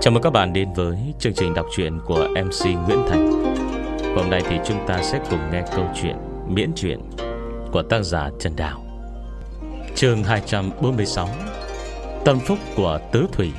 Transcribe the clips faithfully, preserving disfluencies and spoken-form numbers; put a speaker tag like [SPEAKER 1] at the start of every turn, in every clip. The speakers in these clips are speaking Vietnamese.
[SPEAKER 1] Chào mừng các bạn đến với chương trình đọc truyện của em xê Nguyễn Thành. Hôm nay thì chúng ta sẽ cùng nghe câu chuyện miễn truyện của tác giả Trần Đào. Chương hai trăm bốn mươi sáu, Tâm phúc của Tứ Thủy.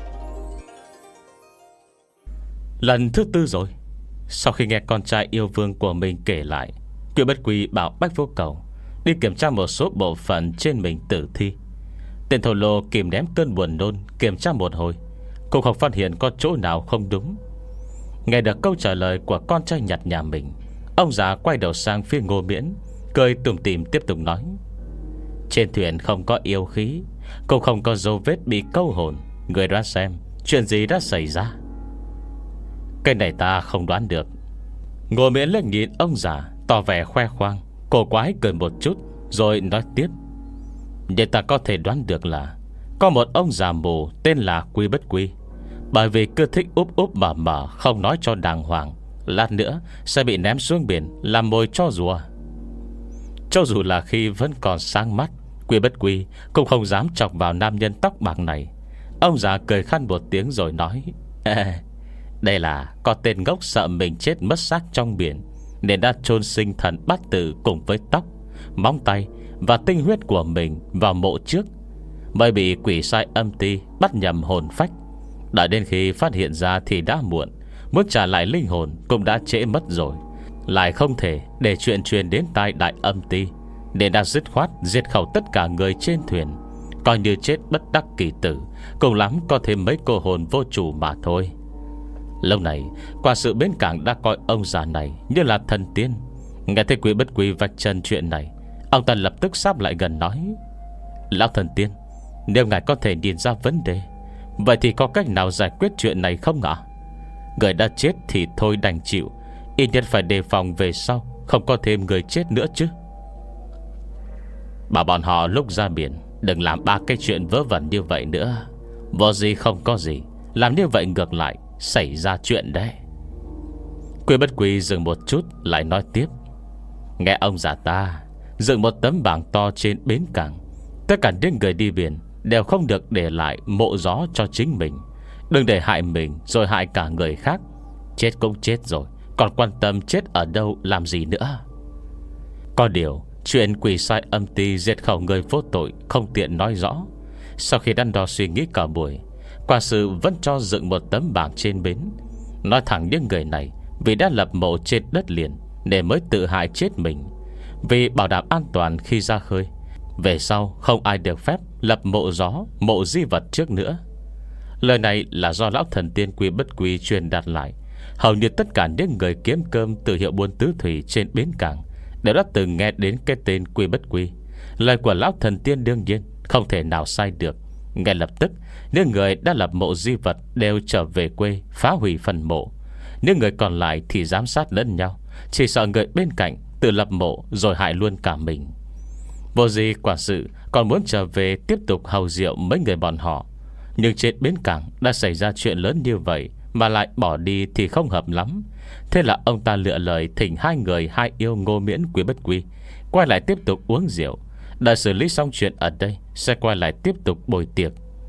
[SPEAKER 1] Lần thứ tư rồi, sau khi nghe con trai yêu vương của mình kể lại, Quy Bất Quy bảo Bách Vô Cầu đi kiểm tra một số bộ phận trên mình tử thi. Tên thổ lô kìm ném cơn buồn nôn, kiểm tra một hồi cũng không phát hiện có chỗ nào không đúng. Nghe được câu trả lời của con trai nhặt nhà mình, ông già quay đầu sang phía Ngô Miễn, cười tủm tỉm tiếp tục nói: trên thuyền không có yêu khí, cũng không có dấu vết bị câu hồn. Người đoán xem chuyện gì đã xảy ra? Cái này ta không đoán được. Ngô Miễn lên nhìn ông già, tỏ vẻ khoe khoang, cổ quái cười một chút, rồi nói tiếp: nhưng ta có thể đoán được là có một ông già mù tên là Quy Bất Quy, bởi vì cứ thích úp úp mở mở, không nói cho đàng hoàng, lát nữa sẽ bị ném xuống biển làm mồi cho rùa. Cho dù là khi vẫn còn sáng mắt, Quy Bất Quy cũng không dám chọc vào nam nhân tóc bạc này. Ông già cười khăn một tiếng rồi nói: Ê, đây là có tên ngốc sợ mình chết mất xác trong biển, nên đã chôn sinh thần bát tự cùng với tóc, móng tay và tinh huyết của mình vào mộ trước, mới bị quỷ sai âm ti bắt nhầm hồn phách. Đợi đến khi phát hiện ra thì đã muộn, muốn trả lại linh hồn cũng đã trễ mất rồi. Lại không thể để chuyện truyền đến tai đại âm ti, nên đã dứt khoát diệt khẩu tất cả người trên thuyền, coi như chết bất đắc kỳ tử, cùng lắm có thêm mấy cô hồn vô chủ mà thôi. Lâu này qua sự bến cảng đã coi ông già này như là thần tiên. Nghe thấy Quy Bất Quy vạch chân chuyện này, ông ta lập tức sáp lại gần nói: lão thần tiên, nếu ngài có thể nhìn ra vấn đề, vậy thì có cách nào giải quyết chuyện này không ạ? Người đã chết thì thôi đành chịu, ít nhất phải đề phòng về sau không có thêm người chết nữa chứ. Bảo bọn họ lúc ra biển đừng làm ba cái chuyện vớ vẩn như vậy nữa. Vô gì không có gì, làm như vậy ngược lại xảy ra chuyện đấy. Quy Bất Quy dừng một chút lại nói tiếp: nghe ông già ta dựng một tấm bảng to trên bến cảng, tất cả những người đi biển đều không được để lại mộ gió cho chính mình. Đừng để hại mình rồi hại cả người khác. Chết cũng chết rồi, còn quan tâm chết ở đâu làm gì nữa. Có điều chuyện quỷ sai âm ti diệt khẩu người vô tội không tiện nói rõ. Sau khi đắn đo suy nghĩ cả buổi, quả sự vẫn cho dựng một tấm bảng trên bến, nói thẳng những người này vì đã lập mộ trên đất liền nên mới tự hại chết mình. Vì bảo đảm an toàn khi ra khơi, về sau không ai được phép lập mộ gió, mộ di vật trước nữa. Lời này là do lão thần tiên Quy Bất Quy truyền đạt lại. Hầu như tất cả những người kiếm cơm từ hiệu buôn tứ thủy trên bến cảng đều đã từng nghe đến cái tên Quy Bất Quy. Lời của lão thần tiên đương nhiên không thể nào sai được. Ngay lập tức, những người đã lập mộ di vật đều trở về quê phá hủy phần mộ. Những người còn lại thì giám sát lẫn nhau, chỉ sợ người bên cạnh tự lập mộ rồi hại luôn cả mình. Vô gì quả sự còn muốn trở về tiếp tục hầu rượu mấy người bọn họ, nhưng trên bến cảng đã xảy ra chuyện lớn như vậy mà lại bỏ đi thì không hợp lắm. Thế là ông ta lựa lời thỉnh hai người hai yêu Ngô Miễn Quy Bất Quy quay lại tiếp tục uống rượu. Đợi xử lý xong chuyện ở đây sẽ quay lại tiếp tục bồi tiệc.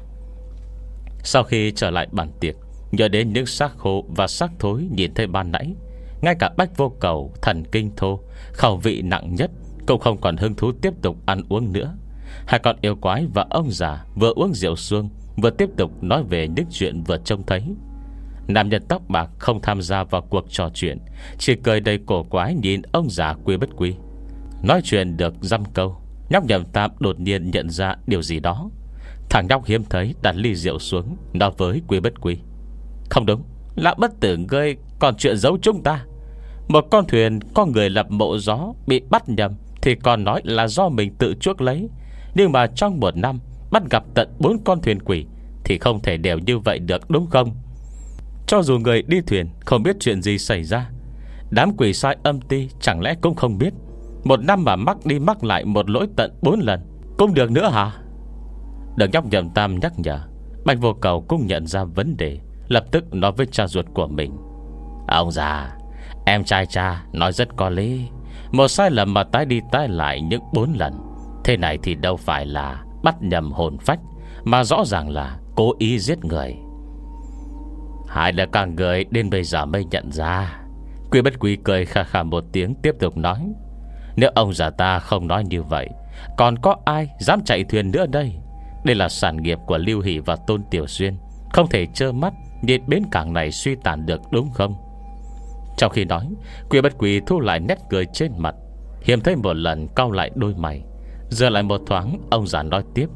[SPEAKER 1] Sau khi trở lại bàn tiệc, nhớ đến những xác khô và xác thối nhìn thấy ban nãy, ngay cả Bách Vô Cầu thần kinh thô, khẩu vị nặng nhất, cũng không còn hứng thú tiếp tục ăn uống nữa. Hai con yêu quái và ông già vừa uống rượu xuông, vừa tiếp tục nói về những chuyện vừa trông thấy. Nam nhân tóc bạc không tham gia vào cuộc trò chuyện, chỉ cười đầy cổ quái nhìn ông già Quy Bất Quy. Nói chuyện được dăm câu, nhóc Nhậm Tam đột nhiên nhận ra điều gì đó. Thằng nhóc hiếm thấy đặt ly rượu xuống, nói với Quy Bất Quy: không đúng, lão bất tử ngươi còn chuyện giấu chúng ta. Một con thuyền có người lập mộ gió bị bắt nhầm thì còn nói là do mình tự chuốc lấy, nhưng mà trong một năm bắt gặp tận bốn con thuyền quỷ thì không thể đều như vậy được, đúng không? Cho dù người đi thuyền không biết chuyện gì xảy ra, đám quỷ sai âm ti chẳng lẽ cũng không biết một năm mà mắc đi mắc lại một lỗi tận bốn lần cũng được nữa hả? Được nhóc Nhậm Tam nhắc nhở, Bạch Vô Cầu cũng nhận ra vấn đề, lập tức nói với cha ruột của mình: ông già, em trai cha nói rất có lý. Một sai lầm mà tái đi tái lại những bốn lần, thế này thì đâu phải là bắt nhầm hồn phách, mà rõ ràng là cố ý giết người. Hai là cả người đến bây giờ mới nhận ra. Quy Bất Quy cười khà khà một tiếng, tiếp tục nói: Nếu ông già ta không nói như vậy, còn có ai dám chạy thuyền nữa đây? Đây là sản nghiệp của Lưu Hỷ và Tôn Tiểu Xuyên, không thể trơ mắt nhìn bến cảng này suy tàn được, đúng không? Trong khi nói, Quy Bất Quy thu lại nét cười trên mặt, hiếm thấy một lần cau lại đôi mày. Giờ lại một thoáng, ông già nói tiếp: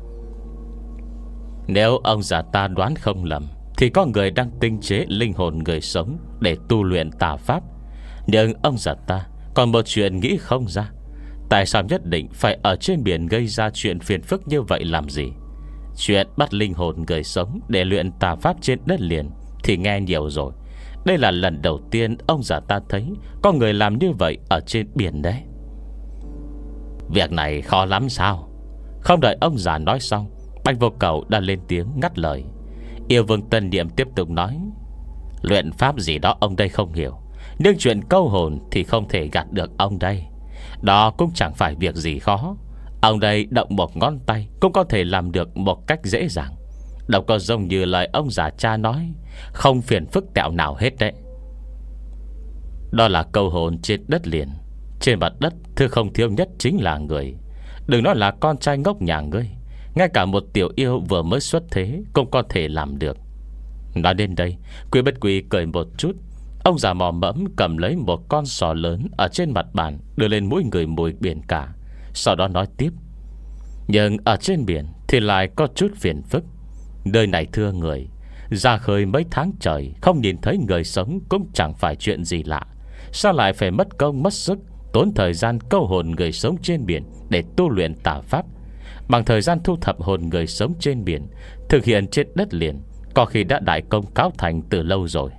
[SPEAKER 1] Nếu ông già ta đoán không lầm, thì có người đang tinh chế linh hồn người sống để tu luyện tà pháp. Nhưng ông già ta còn một chuyện nghĩ không ra. Tại sao nhất định phải ở trên biển gây ra chuyện phiền phức như vậy làm gì? Chuyện bắt linh hồn người sống để luyện tà pháp trên đất liền thì nghe nhiều rồi. Đây là lần đầu tiên ông già ta thấy có người làm như vậy ở trên biển đấy. Việc này khó lắm sao? Không đợi ông già nói xong, Bạch Vô Cầu đã lên tiếng ngắt lời. Yêu Vương Tân Niệm tiếp tục nói: Luyện pháp gì đó ông đây không hiểu, nhưng chuyện câu hồn thì không thể gạt được ông đây. Đó cũng chẳng phải việc gì khó. Ông đây động một ngón tay cũng có thể làm được một cách dễ dàng. Đâu có giống như lời ông già cha nói, không phiền phức tẹo nào hết đấy. Đó là câu hồn trên đất liền. Trên mặt đất thứ không thiếu nhất chính là người. Đừng nói là con trai ngốc nhà ngươi, ngay cả một tiểu yêu vừa mới xuất thế cũng có thể làm được. Nói đến đây, Quy Bất Quy cười một chút. Ông già mò mẫm cầm lấy một con sò lớn ở trên mặt bàn, đưa lên mũi người mùi biển cả. Sau đó nói tiếp: Nhưng ở trên biển thì lại có chút phiền phức. Nơi này thưa người, ra khơi mấy tháng trời không nhìn thấy người sống cũng chẳng phải chuyện gì lạ. Sao lại phải mất công mất sức, tốn thời gian câu hồn người sống trên biển để tu luyện tà pháp, bằng thời gian thu thập hồn người sống trên biển thực hiện trên đất liền có khi đã đại công cáo thành từ lâu rồi.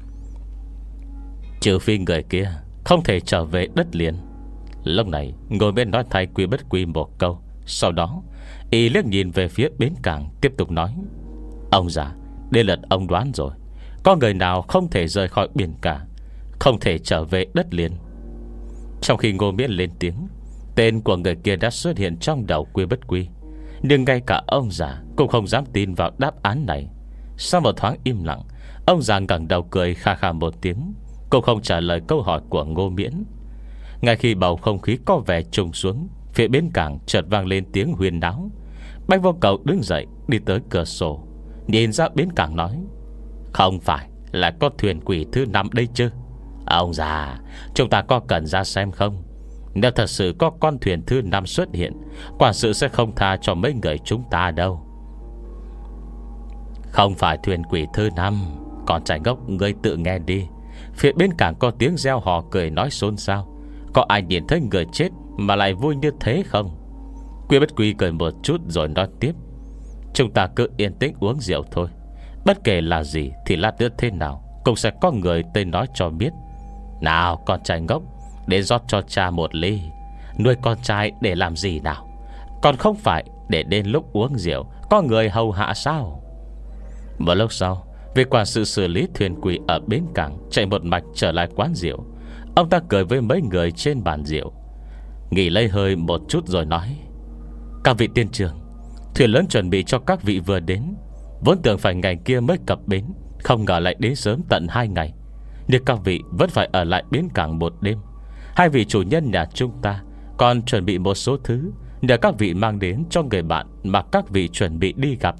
[SPEAKER 1] Trừ phi người kia không thể trở về đất liền. Lúc này ngồi bên nói thay Quy Bất Quy một câu. Sau đó y liếc nhìn về phía bến cảng, tiếp tục nói: Ông già, đến lượt ông đoán rồi. Có người nào không thể rời khỏi biển cả, không thể trở về đất liền? Trong khi Ngô Miễn lên tiếng, tên của người kia đã xuất hiện trong đầu Quy Bất Quy. Nhưng ngay cả ông già cũng không dám tin vào đáp án này. Sau một thoáng im lặng, ông già ngẩng đầu cười kha kha một tiếng, cũng không trả lời câu hỏi của Ngô Miễn. Ngay khi bầu không khí có vẻ trùng xuống, phía bến cảng chợt vang lên tiếng huyên náo. Bạch Vô Cầu đứng dậy đi tới cửa sổ, nhìn ra bến cảng nói: Không phải là có thuyền quỷ thứ năm đây chứ? Ông già, chúng ta có cần ra xem không? Nếu thật sự có con thuyền thứ năm xuất hiện, quản sự sẽ không tha cho mấy người chúng ta đâu. Không phải thuyền quỷ thứ năm. Còn trai ngốc, ngươi tự nghe đi. Phía bên cảng có tiếng reo hò cười nói xôn xao. Có ai nhìn thấy người chết mà lại vui như thế không? Quy Bất Quy cười một chút rồi nói tiếp: Chúng ta cứ yên tĩnh uống rượu thôi. Bất kể là gì thì lát nữa thế nào cũng sẽ có người tên nói cho biết. Nào con trai ngốc, để rót cho cha một ly. Nuôi con trai để làm gì nào? Còn không phải để đến lúc uống rượu có người hầu hạ sao? Một lúc sau, việc quản sự xử lý thuyền quỷ ở bến cảng chạy một mạch trở lại quán rượu. Ông ta cười với mấy người trên bàn rượu, nghỉ lấy hơi một chút rồi nói: Các vị tiên trưởng, thuyền lớn chuẩn bị cho các vị vừa đến. Vốn tưởng phải ngày kia mới cập bến, không ngờ lại đến sớm tận hai ngày. Nhưng các vị vẫn phải ở lại bến cảng một đêm. Hai vị chủ nhân nhà chúng ta còn chuẩn bị một số thứ để các vị mang đến cho người bạn mà các vị chuẩn bị đi gặp.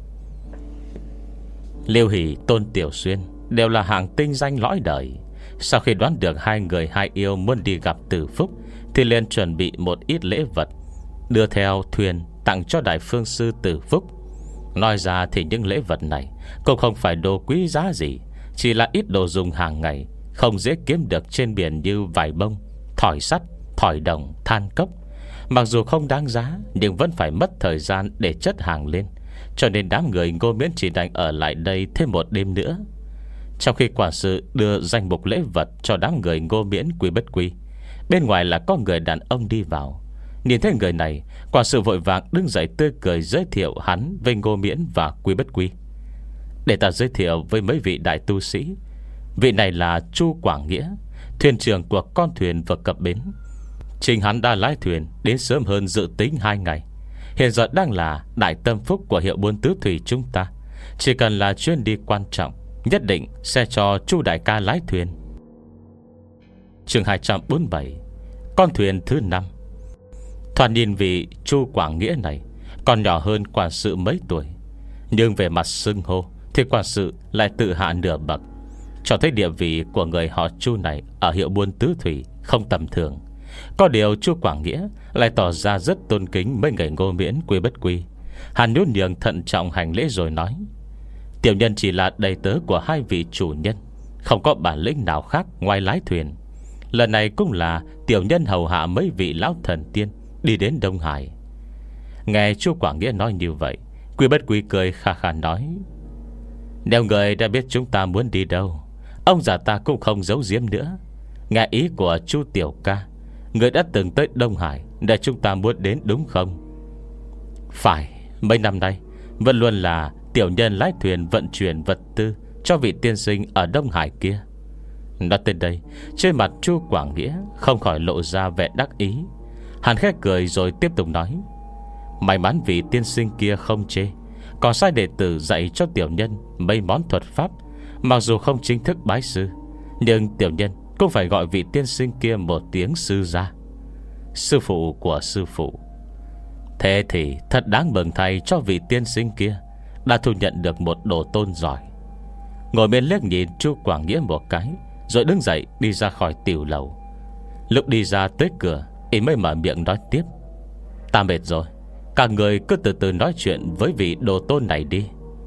[SPEAKER 1] Lưu Hỷ, Tôn Tiểu Xuyên đều là hạng tinh danh lõi đời. Sau khi đoán được hai người hai yêu muốn đi gặp Từ Phúc, thì liền chuẩn bị một ít lễ vật đưa theo thuyền tặng cho Đại Phương Sư Từ Phúc. Nói ra thì những lễ vật này cũng không phải đồ quý giá gì, chỉ là ít đồ dùng hàng ngày, không dễ kiếm được trên biển như vải bông, thỏi sắt, thỏi đồng, than cốc. Mặc dù không đáng giá, nhưng vẫn phải mất thời gian để chất hàng lên. Cho nên đám người Ngô Miễn chỉ đành ở lại đây thêm một đêm nữa. Trong khi quản sự đưa danh mục lễ vật cho đám người Ngô Miễn, Quy Bất Quy, bên ngoài là có người đàn ông đi vào. Nhìn thấy người này, quản sự vội vàng đứng dậy tươi cười giới thiệu hắn với Ngô Miễn và Quy Bất Quy. Để ta giới thiệu với mấy vị đại tu sĩ. Vị này là Chu Quảng Nghĩa, thuyền trưởng của con thuyền vừa cập bến. Chính hắn đã lái thuyền đến sớm hơn dự tính hai ngày. Hiện giờ đang là đại tâm phúc của hiệu buôn tứ thủy chúng ta. Chỉ cần là chuyến đi quan trọng, nhất định sẽ cho Chu đại ca lái thuyền. Chương hai trăm bốn mươi bảy. Con thuyền thứ năm. Thoạt nhìn vị Chu Quảng Nghĩa này còn nhỏ hơn quản sự mấy tuổi, nhưng về mặt xưng hô thì quản sự lại tự hạ nửa bậc, cho thấy địa vị của người họ Chu này ở hiệu buôn tứ thủy không tầm thường. Có điều Chu Quảng Nghĩa lại tỏ ra rất tôn kính mấy người Ngô Miễn, Quy Bất Quy. Hắn nhún nhường thận trọng hành lễ rồi nói: tiểu nhân chỉ là đầy tớ của hai vị chủ nhân, không có bản lĩnh nào khác ngoài lái thuyền. Lần này cũng là tiểu nhân hầu hạ mấy vị lão thần tiên đi đến Đông Hải. Nghe Chu Quảng Nghĩa nói như vậy, Quy Bất Quy cười khà khà nói: nếu người đã biết chúng ta muốn đi đâu, ông già ta cũng không giấu giếm nữa. Nghe ý của Chu tiểu ca, người đã từng tới Đông Hải để chúng ta muốn đến đúng không? Phải, mấy năm nay vẫn luôn là tiểu nhân lái thuyền vận chuyển vật tư cho vị tiên sinh ở Đông Hải kia. Nói tới đây, trên mặt Chu Quảng Nghĩa không khỏi lộ ra vẻ đắc ý. Hắn khẽ cười rồi tiếp tục nói: may mắn vị tiên sinh kia không chê, còn sai đệ tử dạy cho tiểu nhân mấy món thuật pháp. Mặc dù không chính thức bái sư, nhưng tiểu nhân cũng phải gọi vị tiên sinh kia một tiếng sư gia, sư phụ của sư phụ. Thế thì thật đáng mừng thay cho vị tiên sinh kia đã thu nhận được một đồ tôn giỏi. Ngồi bên liếc nhìn Chu Quảng Nghĩa một cái, rồi đứng dậy đi ra khỏi tiểu lầu. Lúc đi ra tới cửa, y mới mở miệng nói tiếp: ta mệt rồi, cả người cứ từ từ nói chuyện với vị đồ tôn này đi.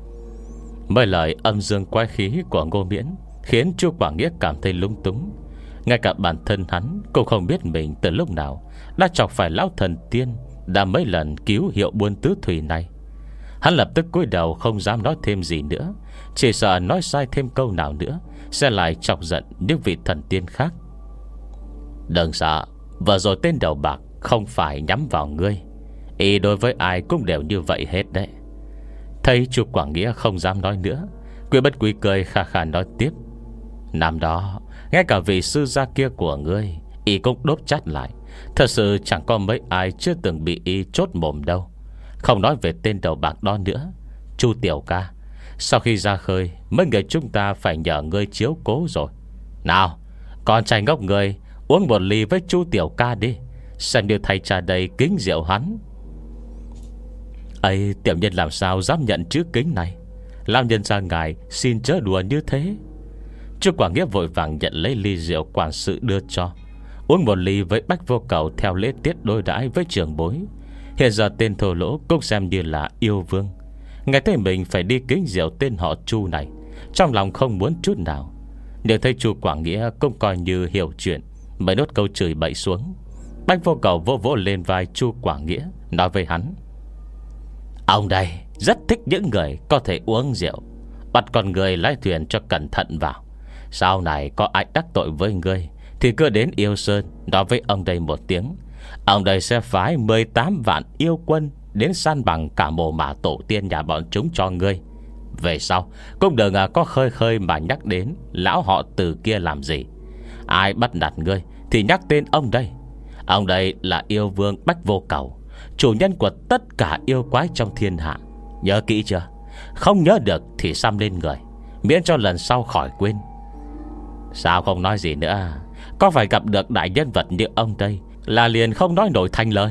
[SPEAKER 1] Mấy lời âm dương quái khí của Ngô Miễn khiến Chu Quảng Nghĩa cảm thấy lung túng. Ngay cả bản thân hắn cũng không biết mình từ lúc nào đã chọc phải lão thần tiên đã mấy lần cứu hiệu buôn tứ thủy này. Hắn lập tức cúi đầu không dám nói thêm gì nữa, chỉ sợ nói sai thêm câu nào nữa sẽ lại chọc giận những vị thần tiên khác. Đừng sợ, vừa rồi tên đầu bạc không phải nhắm vào ngươi, ý đối với ai cũng đều như vậy hết đấy. Thấy Chu Quảng Nghĩa không dám nói nữa, Quy Bất Quy cười khà khà nói tiếp: năm đó ngay cả vị sư gia kia của ngươi y cũng đốt chát lại. Thật sự chẳng có mấy ai chưa từng bị y chốt mồm đâu. Không nói về tên đầu bạc đó nữa, Chu tiểu ca, sau khi ra khơi mấy người chúng ta phải nhờ ngươi chiếu cố rồi. Nào, con trai ngốc người, uống một ly với Chu tiểu ca đi, xem như thầy trà đầy kính rượu hắn. Ây, tiểu nhân làm sao dám nhận chữ kính này, làm nhân ra ngài xin chớ đùa như thế. Chu Quảng Nghĩa vội vàng nhận lấy ly rượu quản sự đưa cho, uống một ly với Bách Vô Cầu theo lễ tiết đối đãi với trưởng bối. Hiện giờ tên thô lỗ cũng xem như là yêu vương, nghe thấy mình phải đi kính rượu tên họ Chu này, trong lòng không muốn chút nào. Nhưng thấy Chu Quảng Nghĩa cũng coi như hiểu chuyện, mới nốt câu chửi bậy xuống. Bách Vô Cầu vỗ vỗ lên vai Chu Quảng Nghĩa, nói với hắn: ông đây rất thích những người có thể uống rượu, bắt con người lái thuyền cho cẩn thận vào. Sau này có ai đắc tội với ngươi thì cứ đến Yêu Sơn nói với ông đây một tiếng, ông đây sẽ phái mười tám vạn yêu quân đến săn bằng cả mồ mả tổ tiên nhà bọn chúng cho ngươi. Về sau cũng đừng có khơi khơi mà nhắc đến lão họ Từ kia làm gì. Ai bắt nạt ngươi thì nhắc tên ông đây. Ông đây là yêu vương Bách Vô Cầu, chủ nhân của tất cả yêu quái trong thiên hạ. Nhớ kỹ chưa? Không nhớ được thì xăm lên người, miễn cho lần sau khỏi quên. Sao không nói gì nữa? Có phải gặp được đại nhân vật như ông đây là liền không nói nổi thành lời.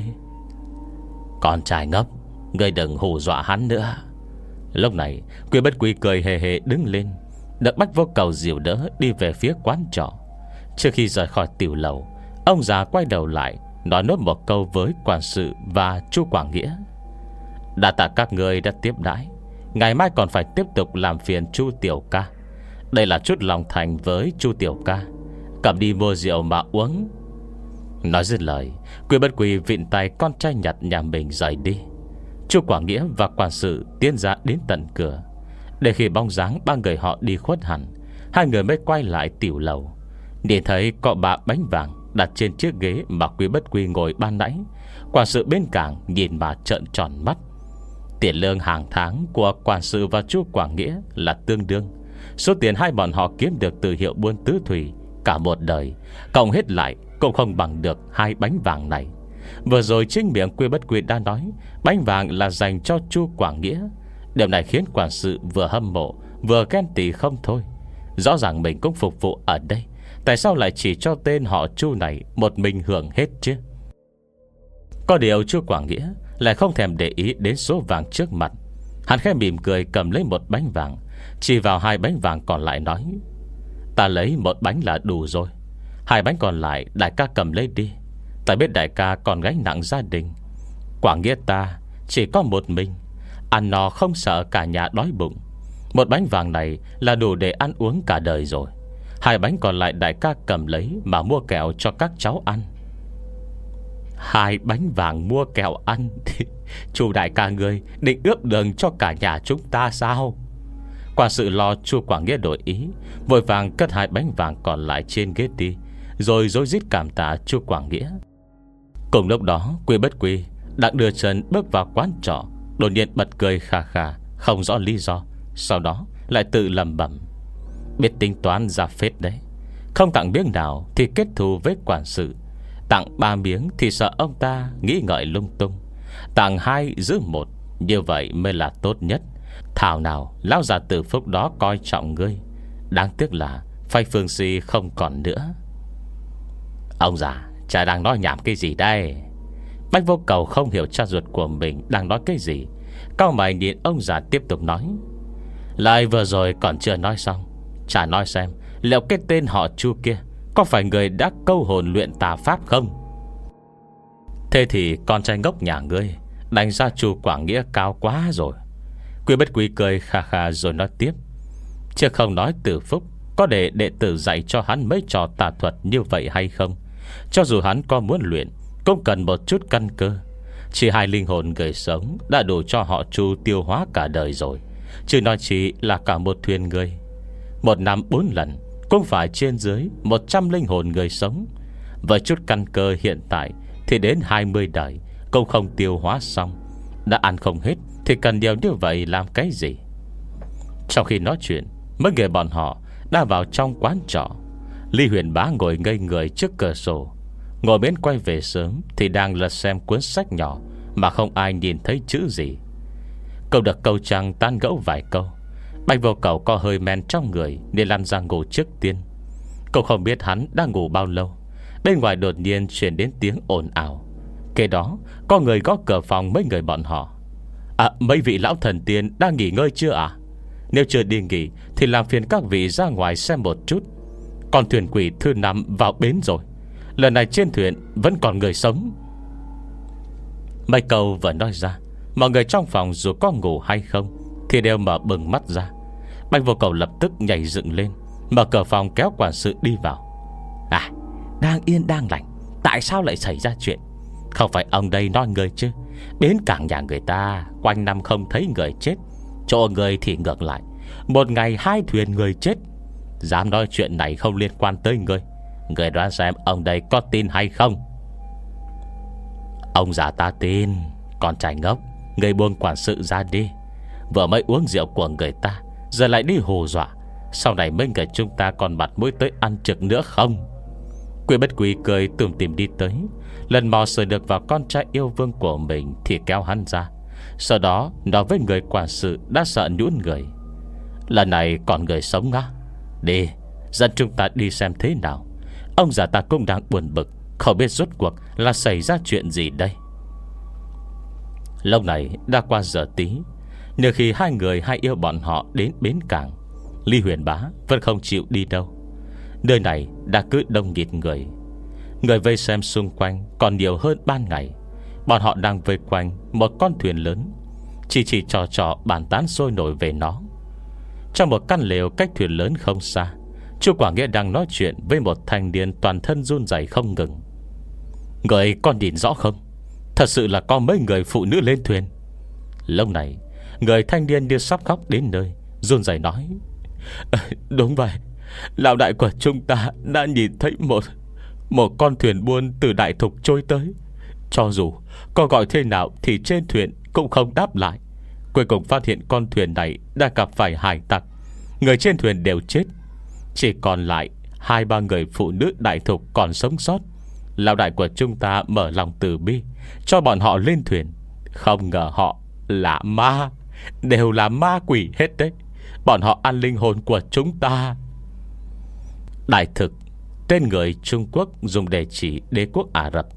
[SPEAKER 1] Con trai ngốc, ngươi đừng hù dọa hắn nữa. Lúc này Quy Bất Quy cười hề hề đứng lên, được Bách Vô Cầu dìu đỡ đi về phía quán trọ. Trước khi rời khỏi tiểu lầu, ông già quay đầu lại nói nốt một câu với quản sự và Chu Quảng Nghĩa: đa tạ các người đã tiếp đãi, ngày mai còn phải tiếp tục làm phiền Chu tiểu ca. Đây là chút lòng thành với Chu tiểu ca, cầm đi mua rượu mà uống. Nói dứt lời, Quy Bất Quy vịn tay con trai nhặt nhà mình rời đi. Chu Quảng Nghĩa và quản sự tiến ra đến tận cửa. Để khi bóng dáng ba người họ đi khuất hẳn, hai người mới quay lại tiểu lầu. Nhìn thấy có bạ bánh vàng đặt trên chiếc ghế mà Quy Bất Quy ngồi ban nãy. Quản sự bên cạnh nhìn mà trợn tròn mắt. Tiền lương hàng tháng của quản sự và Chu Quảng Nghĩa là tương đương. Số tiền hai bọn họ kiếm được từ hiệu buôn tứ thủy cả một đời cộng hết lại cũng không bằng được hai bánh vàng này. Vừa rồi chính miệng Quy Bất Quy đã nói bánh vàng là dành cho Chu Quảng Nghĩa. Điều này khiến quản sự vừa hâm mộ vừa ghen tị không thôi. Rõ ràng mình cũng phục vụ ở đây, tại sao lại chỉ cho tên họ Chu này một mình hưởng hết chứ? Có điều Chu Quảng Nghĩa lại không thèm để ý đến số vàng trước mặt. Hắn khẽ mỉm cười cầm lấy một bánh vàng, chỉ vào hai bánh vàng còn lại nói: "Ta lấy một bánh là đủ rồi, hai bánh còn lại đại ca cầm lấy đi. Ta biết đại ca còn gánh nặng gia đình. Quảng Nghĩa ta chỉ có một mình, ăn no không sợ cả nhà đói bụng. Một bánh vàng này là đủ để ăn uống cả đời rồi. Hai bánh còn lại đại ca cầm lấy mà mua kẹo cho các cháu ăn." Hai bánh vàng mua kẹo ăn thì Chu đại ca ngươi định ướp đường cho cả nhà chúng ta sao? Qua sự lo, Chu Quảng Nghĩa đổi ý, vội vàng cất hai bánh vàng còn lại trên ghế đi, rồi rối rít cảm tạ Chu Quảng Nghĩa. Cùng lúc đó, Quy Bất Quy đang đưa chân bước vào quán trọ, đột nhiên bật cười khà khà, không rõ lý do. Sau đó lại tự lẩm bẩm: biết tính toán ra phết đấy. Không tặng miếng nào thì kết thù với quản sự. Tặng ba miếng thì sợ ông ta nghĩ ngợi lung tung. Tặng hai giữ một, như vậy mới là tốt nhất. Thảo nào lão già Từ Phúc đó coi trọng ngươi. Đáng tiếc là Phây Phương Si không còn nữa. Ông già, cha đang nói nhảm cái gì đây? Bách Vô Cầu không hiểu cha ruột của mình đang nói cái gì, cau mày nhìn ông già tiếp tục nói: lời vừa rồi còn chưa nói xong, cha nói xem liệu cái tên họ Chu kia có phải người đã câu hồn luyện tà pháp không? Thế thì con trai ngốc nhà ngươi đánh giá Chu Quảng Nghĩa cao quá rồi. Quy Bất Quy cười khà khà rồi nói tiếp: chứ không nói Từ Phúc có để đệ tử dạy cho hắn mấy trò tà thuật như vậy hay không, cho dù hắn có muốn luyện cũng cần một chút căn cơ. Chỉ hai linh hồn người sống đã đủ cho họ Chu tiêu hóa cả đời rồi, chứ nói chỉ là cả một thuyền người. Một năm bốn lần cũng phải trên dưới một trăm linh hồn người sống. Với chút căn cơ hiện tại thì đến hai mươi đời cũng không tiêu hóa xong. Đã ăn không hết thì cần điều như vậy làm cái gì? Trong khi nói chuyện, mấy người bọn họ đã vào trong quán trọ. Lý Huyền Bá ngồi ngây người trước cửa sổ. Ngồi bên quay về sớm thì đang lật xem cuốn sách nhỏ mà không ai nhìn thấy chữ gì. Câu được câu trăng tan gẫu vài câu. Bạch Vô Cầu có hơi men trong người nên lăn ra ngủ trước tiên. Cậu không biết hắn đang ngủ bao lâu. Bên ngoài đột nhiên truyền đến tiếng ồn ào. Kế đó có người gõ cửa phòng mấy người bọn họ. À, mấy vị lão thần tiên đang nghỉ ngơi chưa à? Nếu chưa đi nghỉ thì làm phiền các vị ra ngoài xem một chút. Con thuyền quỷ thứ năm vào bến rồi. Lần này trên thuyền vẫn còn người sống. Mấy câu vừa nói ra, mọi người trong phòng dù có ngủ hay không thì đều mở bừng mắt ra. Bạch Vô Cầu lập tức nhảy dựng lên, mở cửa phòng kéo quản sự đi vào. À, đang yên đang lành, tại sao lại xảy ra chuyện? Không phải ông đây nói người chứ? Bến cảng nhà người ta quanh năm không thấy người chết, chỗ người thì ngược lại, một ngày hai thuyền người chết. Dám nói chuyện này không liên quan tới người, người đoán xem ông đây có tin hay không? Ông già ta tin. Con trai ngốc, người buông quản sự ra đi. Vừa mới uống rượu của người ta, giờ lại đi hù dọa. Sau này mấy người chúng ta còn mặt mũi tới ăn trực nữa không? Quy Bất Quy cười tủm tỉm đi tới, lần mò sờ được vào con trai yêu vương của mình thì kéo hắn ra. Sau đó nói với người quản sự đã sợ nhũn người: lần này còn người sống á? Đi, dẫn chúng ta đi xem thế nào. Ông già ta cũng đang buồn bực, không biết rốt cuộc là xảy ra chuyện gì đây. Lúc này đã qua giờ tí. Nhờ khi hai người hai yêu bọn họ đến bến cảng, Lý Huyền Bá vẫn không chịu đi đâu. Nơi này đã cứ đông nghịt người. Người vây xem xung quanh còn nhiều hơn ban ngày. Bọn họ đang vây quanh một con thuyền lớn, chỉ chỉ trò trò bàn tán sôi nổi về nó. Trong một căn lều cách thuyền lớn không xa, Chu Quảng Nghĩa đang nói chuyện với một thanh niên toàn thân run rẩy không ngừng. Người con nhìn rõ không? Thật sự là có mấy người phụ nữ lên thuyền. Lúc này người thanh niên như sắp khóc đến nơi, run rẩy nói: đúng vậy, lão đại của chúng ta đã nhìn thấy một Một con thuyền buôn từ Đại Thục trôi tới. Cho dù có gọi thế nào thì trên thuyền cũng không đáp lại. Cuối cùng phát hiện con thuyền này đã gặp phải hải tặc. Người trên thuyền đều chết, chỉ còn lại hai ba người phụ nữ Đại Thục còn sống sót. Lão đại của chúng ta mở lòng từ bi cho bọn họ lên thuyền. Không ngờ họ là ma, đều là ma quỷ hết đấy. Bọn họ ăn linh hồn của chúng ta. Đại thực, tên người Trung Quốc dùng để chỉ đế quốc Ả Rập.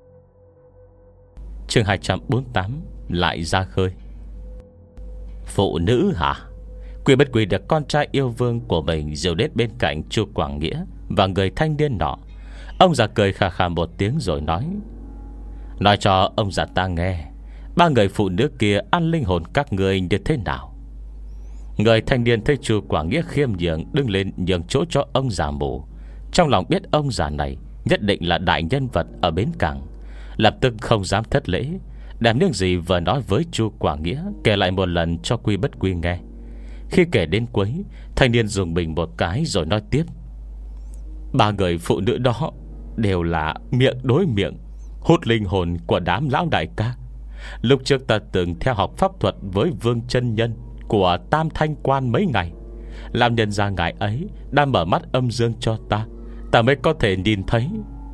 [SPEAKER 1] Chương hai trăm bốn mươi tám. Lại ra khơi. Phụ nữ hả? Quy Bất Quy được con trai yêu vương của mình dìu đến bên cạnh Chu Quảng Nghĩa và người thanh niên nọ. Ông già cười khà khà một tiếng rồi nói: Nói cho ông già ta nghe, ba người phụ nữ kia ăn linh hồn các người như thế nào? Người thanh niên thấy Chu Quảng Nghĩa khiêm nhường đứng lên nhường chỗ cho ông già mù. Trong lòng biết ông già này nhất định là đại nhân vật ở bến cảng, lập tức không dám thất lễ, đem những gì vừa nói với Chu Quảng Nghĩa kể lại một lần cho Quy Bất Quy nghe. Khi kể đến cuối, thanh niên dùng mình một cái rồi nói tiếp: Ba người phụ nữ đó đều là miệng đối miệng hút linh hồn của đám lão đại ca. Lúc trước ta từng theo học pháp thuật với Vương chân nhân của Tam Thanh Quan mấy ngày, làm nhân ra ngài ấy đã mở mắt âm dương cho ta, ta mới có thể nhìn thấy.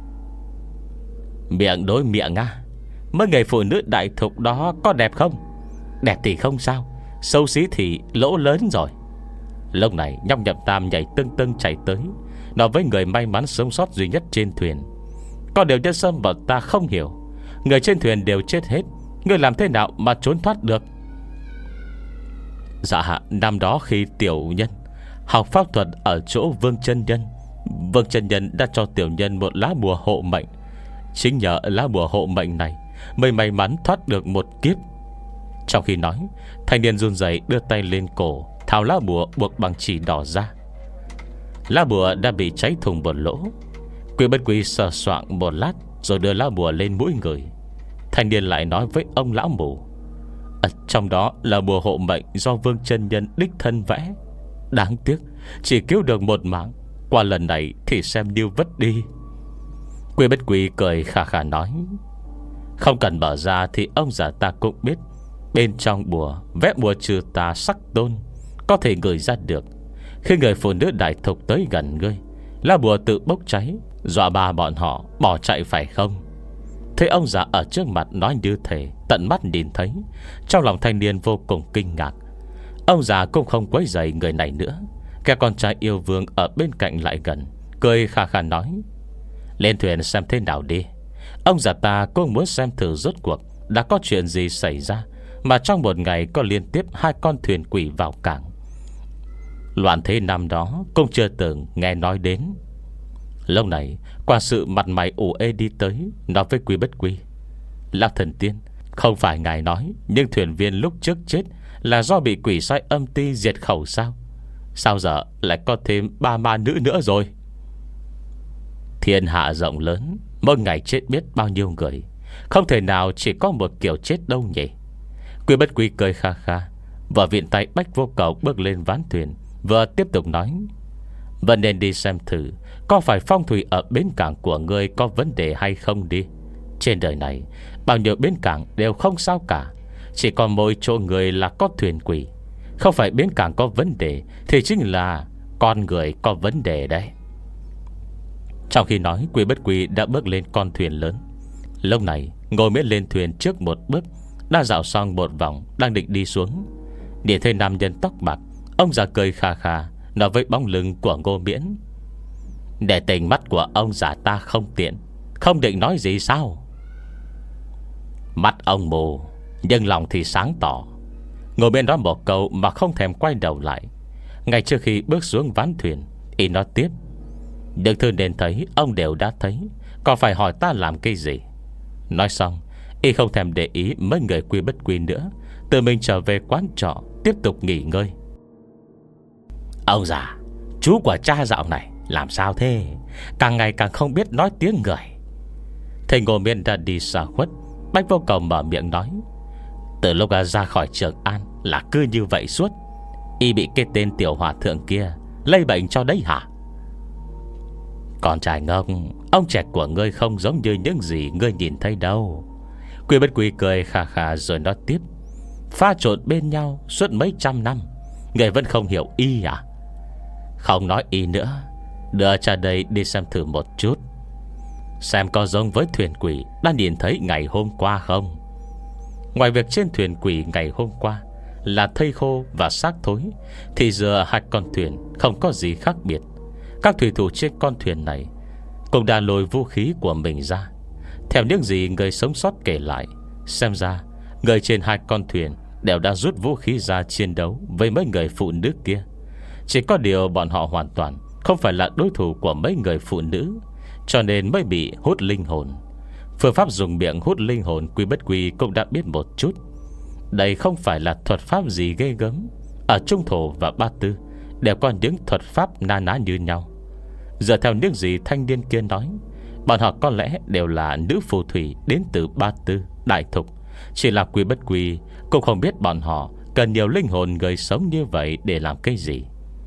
[SPEAKER 1] Miệng đối miệng à? Mấy người phụ nữ đại thục đó có đẹp không? Đẹp thì không sao, xấu xí thì lỗ lớn rồi. Lúc này nhóc Nhậm Tam nhảy tưng tưng chạy tới, nói với người may mắn sống sót duy nhất trên thuyền: Có điều nhân sâm bọn ta không hiểu, người trên thuyền đều chết hết, người làm thế nào mà trốn thoát được? Dạ, năm đó khi tiểu nhân học pháp thuật ở chỗ Vương chân nhân, Vương chân nhân đã cho tiểu nhân một lá bùa hộ mệnh. Chính nhờ lá bùa hộ mệnh này mới may mắn thoát được một kiếp. Trong khi nói, thanh niên run rẩy đưa tay lên cổ, tháo lá bùa buộc bằng chỉ đỏ ra. Lá bùa đã bị cháy thùng một lỗ. Quy Bất Quy sờ soạng một lát rồi đưa lá bùa lên mũi người. Thanh niên lại nói với ông lão mù: à, Trong đó là bùa hộ mệnh do Vương chân nhân đích thân vẽ. Đáng tiếc chỉ cứu được một mạng, qua lần này thì xem như vất đi. Quy Bất Quy cười khà khà nói: Không cần mở ra thì ông già ta cũng biết, bên trong bùa vẽ bùa trừ tà sắc tôn, có thể ngửi ra được. Khi người phụ nữ đại thục tới gần ngươi, lá bùa tự bốc cháy, dọa ba bọn họ bỏ chạy phải không? Thế ông già ở trước mặt nói như thế, tận mắt nhìn thấy. Trong lòng thanh niên vô cùng kinh ngạc. Ông già cũng không quấy rầy người này nữa. Kẻ con trai yêu vương ở bên cạnh lại gần, cười khà khà nói: Lên thuyền xem thế nào đi. Ông già ta cũng muốn xem thử rốt cuộc đã có chuyện gì xảy ra mà trong một ngày có liên tiếp hai con thuyền quỷ vào cảng. Loạn thế năm đó cũng chưa từng nghe nói đến. Lúc này quan sự mặt mày ủ ê đi tới, nói với Quy Bất Quy: Lão thần tiên, không phải ngài nói nhưng thuyền viên lúc trước chết là do bị quỷ sai âm ti diệt khẩu sao? Sao giờ lại có thêm ba ma nữ nữa rồi? Thiên hạ rộng lớn, mỗi ngày chết biết bao nhiêu người, không thể nào chỉ có một kiểu chết đâu nhỉ? Quy Bất Quy cười kha kha, và viện tay Bách Vô Cầu bước lên ván thuyền, vừa tiếp tục nói: Vẫn nên đi xem thử có phải phong thủy ở bến cảng của ngươi có vấn đề hay không đi. Trên đời này bao nhiêu bến cảng đều không sao cả, chỉ còn mỗi chỗ người là có thuyền quỷ. Không phải bến cảng có vấn đề thì chính là con người có vấn đề đấy. Trong khi nói, Quy Bất Quy đã bước lên con thuyền lớn. Lúc này Ngô Miễn lên thuyền trước một bước, đã dạo xong một vòng, đang định đi xuống. Để thấy nam nhân tóc bạc, ông già cười khà khà, nói với bóng lưng của Ngô Miễn: Để tình mắt của ông già ta không tiện, không định nói gì sao? Mắt ông mù, nhưng lòng thì sáng tỏ. Ngô Miễn nói một câu mà không thèm quay đầu lại. Ngay trước khi bước xuống ván thuyền, y nói tiếp: Được thư nên thấy ông đều đã thấy, còn phải hỏi ta làm cái gì? Nói xong, y không thèm để ý mấy người Quy Bất Quy nữa, tự mình trở về quán trọ, tiếp tục nghỉ ngơi. Ông già, chú của cha dạo này làm sao thế? Càng ngày càng không biết nói tiếng người. Thầy Ngô Miễn đã đi xa khuất, Bách Vô Cầu mở miệng nói: Từ lúc ra khỏi Trường An là cứ như vậy suốt. Y bị cái tên tiểu hòa thượng kia lây bệnh cho đấy hả? Con trai ngốc, ông trẻ của ngươi không giống như những gì ngươi nhìn thấy đâu. Quy Bất Quy cười khà khà rồi nói tiếp: Pha trộn bên nhau suốt mấy trăm năm, ngươi vẫn không hiểu y à? Không nói y nữa, đưa cha đây đi xem thử một chút, xem có giống với thuyền quỷ đã nhìn thấy ngày hôm qua không. Ngoài việc trên thuyền quỷ ngày hôm qua là thây khô và xác thối, thì giữa hai con thuyền không có gì khác biệt. Các thủy thủ trên con thuyền này cũng đã lôi vũ khí của mình ra. Theo những gì người sống sót kể lại, xem ra người trên hai con thuyền đều đã rút vũ khí ra chiến đấu với mấy người phụ nữ kia. Chỉ có điều bọn họ hoàn toàn không phải là đối thủ của mấy người phụ nữ, cho nên mới bị hút linh hồn. Phương pháp dùng miệng hút linh hồn Quy Bất Quy cũng đã biết một chút. Đây không phải là thuật pháp gì ghê gớm. Ở Trung Thổ và Ba Tư đều có những thuật pháp na ná như nhau. Dựa theo những gì thanh niên kia nói, bọn họ có lẽ đều là nữ phù thủy đến từ Ba Tư, Đại Thục. Chỉ là Quy Bất Quy cũng không biết bọn họ cần nhiều linh hồn người sống như vậy để làm cái gì.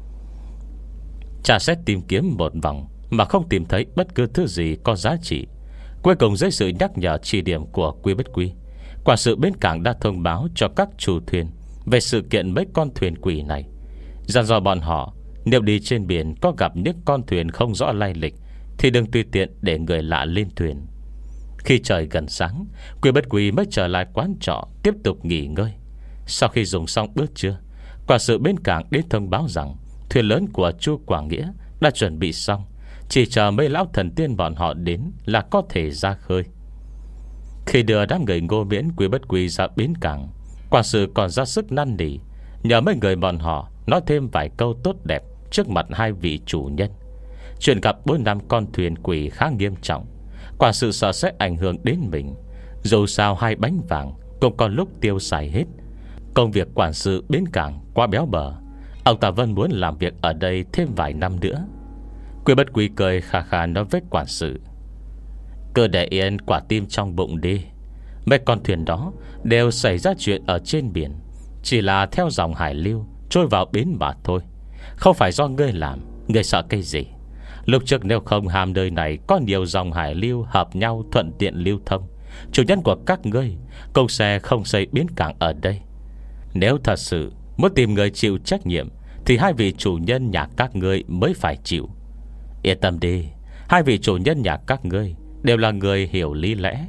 [SPEAKER 1] Cha xét tìm kiếm một vòng mà không tìm thấy bất cứ thứ gì có giá trị. Cuối cùng dưới sự nhắc nhở chỉ điểm của Quy Bất Quy, quản sự bến cảng đã thông báo cho các chủ thuyền về sự kiện mấy con thuyền quỷ này, dặn dò bọn họ nếu đi trên biển có gặp những con thuyền không rõ lai lịch thì đừng tùy tiện để người lạ lên thuyền. Khi trời gần sáng, Quy Bất Quy mới trở lại quán trọ tiếp tục nghỉ ngơi. Sau khi dùng xong bữa trưa, quản sự bến cảng đến thông báo rằng thuyền lớn của Chu Quảng Nghĩa đã chuẩn bị xong, chỉ chờ mấy lão thần tiên bọn họ đến là có thể ra khơi. Khi đưa đám người Ngô Miễn Quy Bất Quy ra bến cảng, quản sự còn ra sức năn nỉ nhờ mấy người bọn họ nói thêm vài câu tốt đẹp trước mặt hai vị chủ nhân. Chuyện gặp bốn năm con thuyền quỷ khá nghiêm trọng, quản sự sợ sẽ ảnh hưởng đến mình. Dù sao hai bánh vàng cũng có lúc tiêu xài hết. Công việc quản sự bến cảng quá béo bở, ông ta vẫn muốn làm việc ở đây thêm vài năm nữa. Quy Bất Quy cười khà khà nói với quản sự: cứ để yên quả tim trong bụng đi. Mấy con thuyền đó đều xảy ra chuyện ở trên biển, chỉ là theo dòng hải lưu trôi vào bến mà thôi. Không phải do ngươi làm. Ngươi sợ cái gì? Lúc trước nếu không ham nơi này có nhiều dòng hải lưu hợp nhau thuận tiện lưu thông, chủ nhân của các ngươi cũng sẽ không xây bến cảng ở đây. Nếu thật sự muốn tìm người chịu trách nhiệm thì hai vị chủ nhân nhà các ngươi mới phải chịu. Yên tâm đi, hai vị chủ nhân nhà các ngươi đều là người hiểu lý lẽ.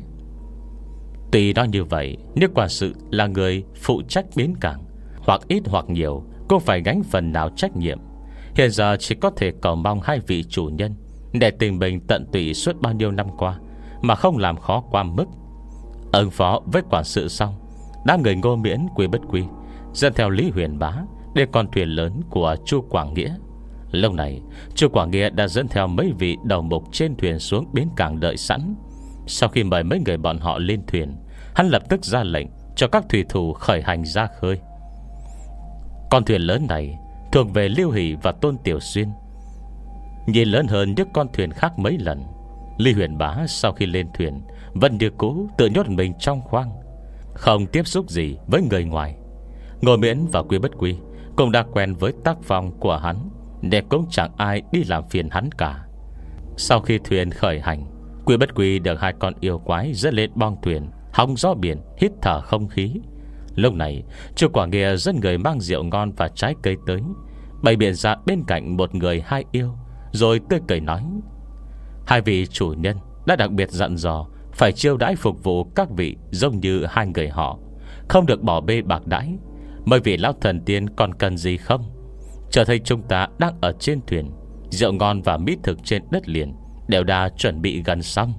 [SPEAKER 1] Tuy nói như vậy, nếu quản sự là người phụ trách bến cảng, hoặc ít hoặc nhiều cũng phải gánh phần nào trách nhiệm. Hiện giờ chỉ có thể cầu mong hai vị chủ nhân để tình mình tận tụy suốt bao nhiêu năm qua mà không làm khó qua mức. Ứng phó với quản sự xong, đám người Ngô Miễn Quy Bất Quy dẫn theo Lý Huyền Bá đến con thuyền lớn của Chu Quảng Nghĩa. Lúc này Chu Quảng Nghĩa đã dẫn theo mấy vị đầu mục trên thuyền xuống bến cảng đợi sẵn. Sau khi mời mấy người bọn họ lên thuyền, hắn lập tức ra lệnh cho các thủy thủ khởi hành ra khơi. Con thuyền lớn này thuộc về Lưu Hỷ và Tôn Tiểu Xuyên, nhìn lớn hơn những con thuyền khác mấy lần. Lý Huyền Bá sau khi lên thuyền vẫn như cũ tự nhốt mình trong khoang, không tiếp xúc gì với người ngoài. Ngô Miễn và Quy Bất Quy cũng đã quen với tác phong của hắn, để cũng chẳng ai đi làm phiền hắn cả. Sau khi thuyền khởi hành, Quy Bất Quy được hai con yêu quái dẫn lên bong thuyền, hóng gió biển, hít thở không khí. Lúc này Chu Quảng Nghĩa dẫn người mang rượu ngon và trái cây tới, bày biện ra bên cạnh một người hai yêu, rồi tươi cười nói: hai vị chủ nhân đã đặc biệt dặn dò phải chiêu đãi phục vụ các vị giống như hai người họ, không được bỏ bê bạc đãi. Mấy vị lão thần tiên còn cần gì không? Chờ thấy chúng ta đang ở trên thuyền, rượu ngon và mỹ thực trên đất liền đều đã chuẩn bị gần xong.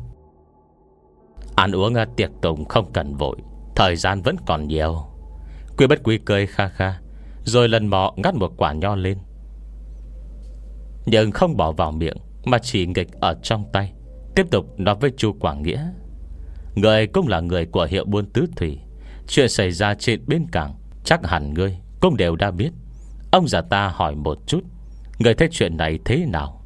[SPEAKER 1] Ăn uống tiệc tùng không cần vội, thời gian vẫn còn nhiều. Quy Bất Quy cười kha kha, rồi lần mò ngắt một quả nho lên, nhưng không bỏ vào miệng mà chỉ nghịch ở trong tay. Tiếp tục nói với Chu Quảng Nghĩa: người cũng là người của hiệu buôn tứ thủy, chuyện xảy ra trên bến cảng chắc hẳn ngươi cũng đều đã biết. Ông già ta hỏi một chút, người thấy chuyện này thế nào?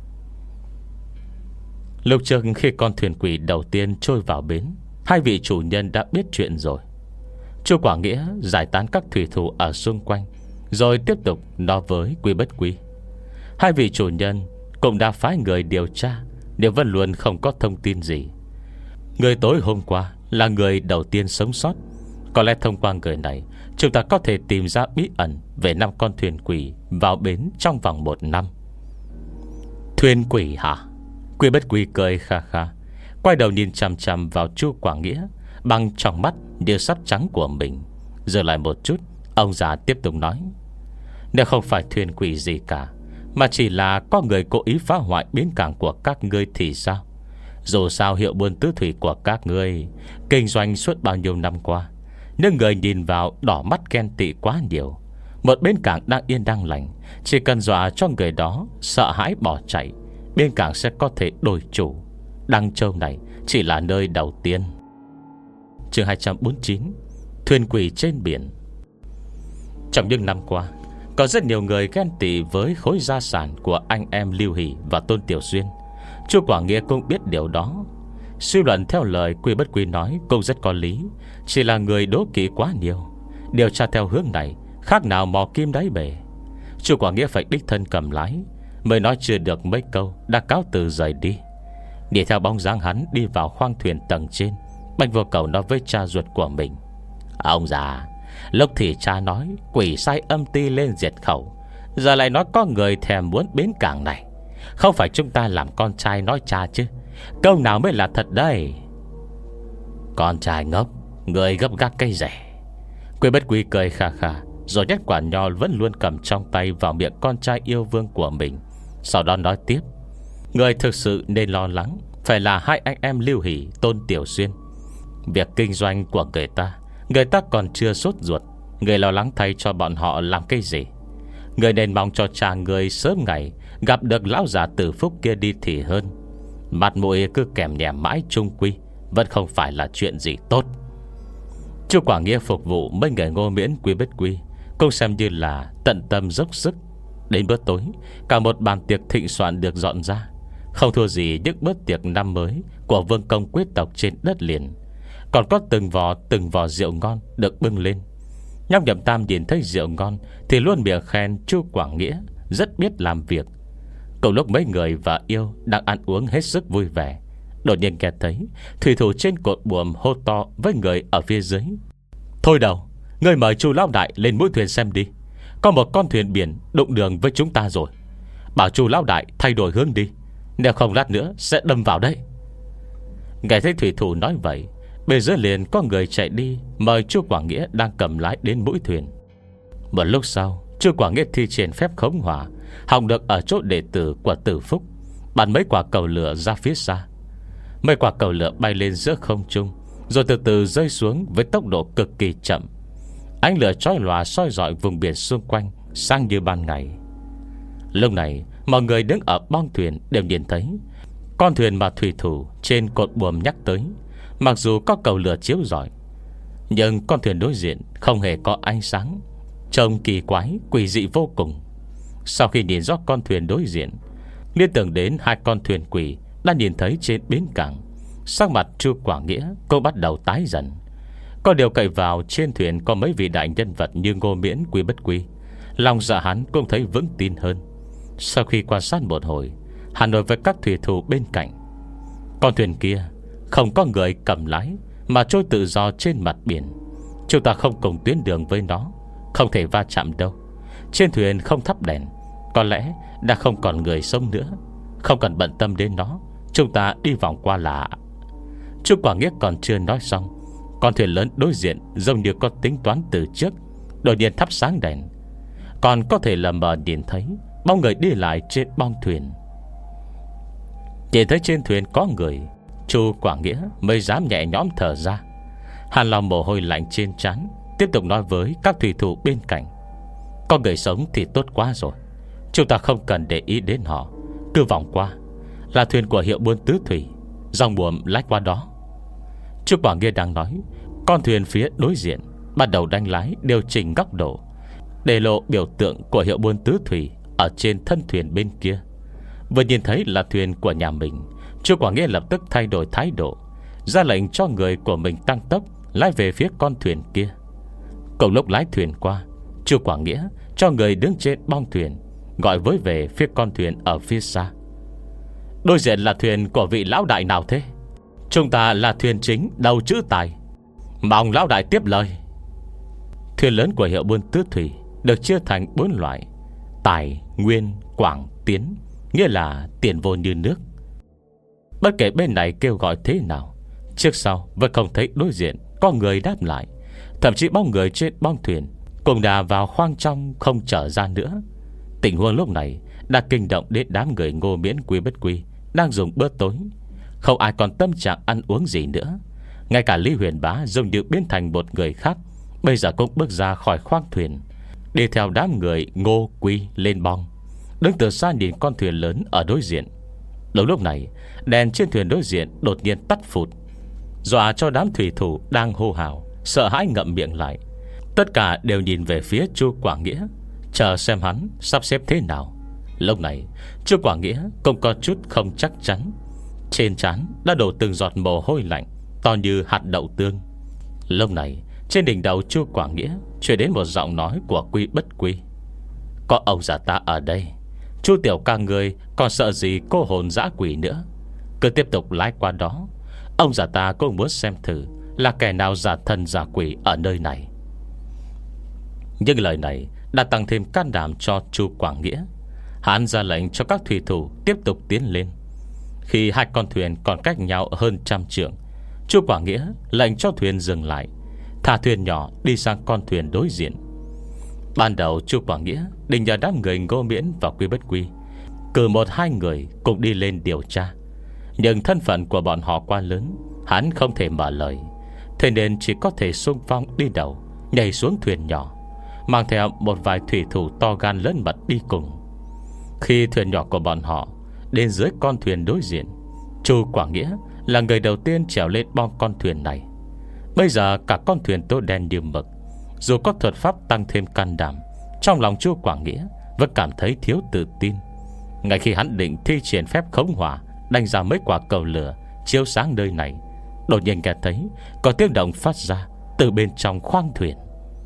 [SPEAKER 1] Lúc trước khi con thuyền quỷ đầu tiên trôi vào bến, hai vị chủ nhân đã biết chuyện rồi. Chu Quảng Nghĩa giải tán các thủy thủ ở xung quanh, rồi tiếp tục nói với Quy Bất Quy: hai vị chủ nhân cũng đã phái người điều tra, đều vẫn luôn không có thông tin gì. Người tối hôm qua là người đầu tiên sống sót. Có lẽ thông qua người này, chúng ta có thể tìm ra bí ẩn về năm con thuyền quỷ vào bến trong vòng một năm. Thuyền quỷ hả? Quy Bất Quy cười kha kha, quay đầu nhìn chằm chằm vào Chu Quảng Nghĩa bằng trong mắt như sắt trắng của mình. Giờ lại một chút, Ông già tiếp tục nói: Nếu không phải thuyền quỷ gì cả, mà chỉ là có người cố ý phá hoại bến cảng của các ngươi thì sao? Dù sao hiệu buôn tứ thủy của các ngươi kinh doanh suốt bao nhiêu năm qua, nhưng người nhìn vào đỏ mắt ghen tị quá nhiều. Một bến cảng đang yên đang lành, chỉ cần dọa cho người đó sợ hãi bỏ chạy, bến cảng sẽ có thể đổi chủ. Đăng Châu này chỉ là nơi đầu tiên. Chương hai trăm bốn mươi chín: Thuyền quỷ trên biển. Trong những năm qua, có rất nhiều người ghen tị với khối gia sản của anh em Lưu Hỷ và Tôn Tiểu Xuyên. Chu Quảng Nghĩa cũng biết điều đó. Suy luận theo lời Quy Bất Quy nói cũng rất có lý, chỉ là người đố kỵ quá nhiều. Điều tra theo hướng này khác nào mò kim đáy bể. Chu Quảng Nghĩa phải đích thân cầm lái, mới nói chưa được mấy câu đã cáo từ rời đi. Đi theo bóng dáng hắn đi vào khoang thuyền tầng trên, Bạch Vô Cầu nói với cha ruột của mình: Ông già, lúc thì cha nói quỷ sai âm ti lên diệt khẩu, giờ lại nói có người thèm muốn bến cảng này. Không phải chúng ta làm con trai nói cha chứ, câu nào mới là thật đây? Con trai ngốc, người gấp gáp cây rẻ. Quy Bất Quy cười khà khà, rồi nhét quả nho vẫn luôn cầm trong tay vào miệng con trai yêu vương của mình. Sau đó nói tiếp: Người thực sự nên lo lắng phải là hai anh em Lưu Hỷ, Tôn Tiểu Xuyên. Việc kinh doanh của người ta, người ta còn chưa sốt ruột, người lo lắng thay cho bọn họ làm cái gì? Người nên mong cho cha người sớm ngày gặp được lão già Tử Phúc kia đi thì hơn. Mặt mũi cứ kèm nhèm mãi chung quy vẫn không phải là chuyện gì tốt. Chu Quảng Nghĩa phục vụ mấy người Ngô Miễn, Quy Bất Quy cũng xem như là tận tâm dốc sức. Đến bữa tối, cả một bàn tiệc thịnh soạn được dọn ra, không thua gì những bữa tiệc năm mới của vương công quý tộc trên đất liền. Còn có từng vò từng vò rượu ngon được bưng lên. Nhóc Nhậm Tam nhìn thấy rượu ngon thì luôn miệng khen Chu Quảng Nghĩa rất biết làm việc. Cùng lúc mấy người và yêu đang ăn uống hết sức vui vẻ, đột nhiên nghe thấy thủy thủ trên cột buồm hô to với người ở phía dưới: Thôi đầu, ngươi mời Chu lão đại lên mũi thuyền xem đi. Có một con thuyền biển đụng đường với chúng ta rồi. Bảo Chu lão đại thay đổi hướng đi, nếu không lát nữa sẽ đâm vào đấy. Nghe thấy thủy thủ nói vậy, bên dưới liền có người chạy đi mời Chu Quảng Nghĩa đang cầm lái đến mũi thuyền. Một lúc sau, Chu Quảng Nghĩa thi triển phép khống hỏa, học được ở chỗ đệ tử của Tử Phúc, bắn mấy quả cầu lửa ra phía xa. Mấy quả cầu lửa bay lên giữa không trung, rồi từ từ rơi xuống với tốc độ cực kỳ chậm. Ánh lửa chói lòa soi rọi vùng biển xung quanh, sáng như ban ngày. Lúc này, mọi người đứng ở bong thuyền đều nhìn thấy con thuyền mà thủy thủ trên cột buồm nhắc tới. Mặc dù có cầu lửa chiếu rọi, nhưng con thuyền đối diện không hề có ánh sáng, trông kỳ quái, quỷ dị vô cùng. Sau khi nhìn rõ con thuyền đối diện, liên tưởng đến hai con thuyền quỷ đã nhìn thấy trên bến cảng, sắc mặt Chu Quảng Nghĩa cũng bắt đầu tái dần. Có điều cậy vào trên thuyền có mấy vị đại nhân vật như Ngô Miễn, Quy Bất Quy, lòng dạ hắn cũng thấy vững tin hơn. Sau khi quan sát một hồi, hắn nói với các thủy thủ bên cạnh: Con thuyền kia không có người cầm lái, mà trôi tự do trên mặt biển. Chúng ta không cùng tuyến đường với nó, không thể va chạm đâu. Trên thuyền không thắp đèn, có lẽ đã không còn người sống nữa. Không cần bận tâm đến nó, chúng ta đi vòng qua là. Chu Quảng Nghĩa còn chưa nói xong, con thuyền lớn đối diện giống như có tính toán từ trước, đột nhiên thắp sáng đèn. Còn có thể lờ mờ nhìn thấy bóng người đi lại trên bong thuyền. Nhìn thấy trên thuyền có người, Chu Quảng Nghĩa mới dám nhẹ nhõm thở ra. Hàn lòng mồ hôi lạnh trên trán, tiếp tục nói với các thủy thủ bên cạnh: Có người sống thì tốt quá rồi, chúng ta không cần để ý đến họ, cứ vòng qua. Là thuyền của hiệu buôn tứ thủy, dòng buồm lách qua đó. Chu Quảng Nghĩa đang nói, con thuyền phía đối diện bắt đầu đánh lái điều chỉnh góc độ, để lộ biểu tượng của hiệu buôn tứ thủy ở trên thân thuyền bên kia. Vừa nhìn thấy là thuyền của nhà mình, Chu Quảng Nghĩa lập tức thay đổi thái độ, ra lệnh cho người của mình tăng tốc lái về phía con thuyền kia. Cùng lúc lái thuyền qua, Chu Quảng Nghĩa cho người đứng trên bong thuyền gọi với về phía con thuyền ở phía xa: Đối diện là thuyền của vị lão đại nào thế? Chúng ta là thuyền chính đầu chữ Tài, mong lão đại tiếp lời. Thuyền lớn của hiệu buôn tứ thủy được chia thành bốn loại: Tài, Nguyên, Quảng, Tiến, nghĩa là tiền vô như nước. Bất kể bên này kêu gọi thế nào, trước sau vẫn không thấy đối diện có người đáp lại. Thậm chí bóng người trên bong thuyền cùng đà vào khoang trong không trở ra nữa. Tình huống lúc này đã kinh động đến đám người Ngô Miễn Quy Bất Quy đang dùng bữa tối. Không ai còn tâm trạng ăn uống gì nữa. Ngay cả Lý Huyền Bá dường như biến thành một người khác, bây giờ cũng bước ra khỏi khoang thuyền, đi theo đám người Ngô Quy lên bong, đứng từ xa nhìn con thuyền lớn ở đối diện. Đúng lúc này, đèn trên thuyền đối diện đột nhiên tắt phụt, dọa cho đám thủy thủ đang hô hào sợ hãi ngậm miệng lại. Tất cả đều nhìn về phía Chu Quảng Nghĩa, chờ xem hắn sắp xếp thế nào. Lúc này Chu Quảng Nghĩa cũng có chút không chắc chắn. Trên trán đã đổ từng giọt mồ hôi lạnh to như hạt đậu tương. Lúc này trên đỉnh đầu Chu Quảng Nghĩa truyền đến một giọng nói của Quy Bất Quy: "Có ông già ta ở đây, Chu tiểu ca người còn sợ gì cô hồn dã quỷ nữa. Cứ tiếp tục lái qua đó. Ông già ta cũng muốn xem thử là kẻ nào giả thần giả quỷ ở nơi này." Nhưng lời này đã tăng thêm can đảm cho Chu Quảng Nghĩa. Hắn ra lệnh cho các thủy thủ tiếp tục tiến lên. Khi hai con thuyền còn cách nhau hơn trăm trượng, Chu Quảng Nghĩa lệnh cho thuyền dừng lại, thả thuyền nhỏ đi sang con thuyền đối diện. Ban đầu Chu Quảng Nghĩa định nhờ đám người Ngô Miễn và Quy Bất Quy cử một hai người cùng đi lên điều tra, nhưng thân phận của bọn họ quá lớn, hắn không thể mở lời. Thế nên chỉ có thể xung phong đi đầu, nhảy xuống thuyền nhỏ, mang theo một vài thủy thủ to gan lớn mật đi cùng. Khi thuyền nhỏ của bọn họ đến dưới con thuyền đối diện, Chu Quảng Nghĩa là người đầu tiên trèo lên bong con thuyền này. Bây giờ cả con thuyền tối đen như mực. Dù có thuật pháp tăng thêm can đảm, trong lòng Chu Quảng Nghĩa vẫn cảm thấy thiếu tự tin. Ngay khi hắn định thi triển phép khống hỏa, đánh ra mấy quả cầu lửa chiếu sáng nơi này, đột nhiên nghe thấy có tiếng động phát ra từ bên trong khoang thuyền.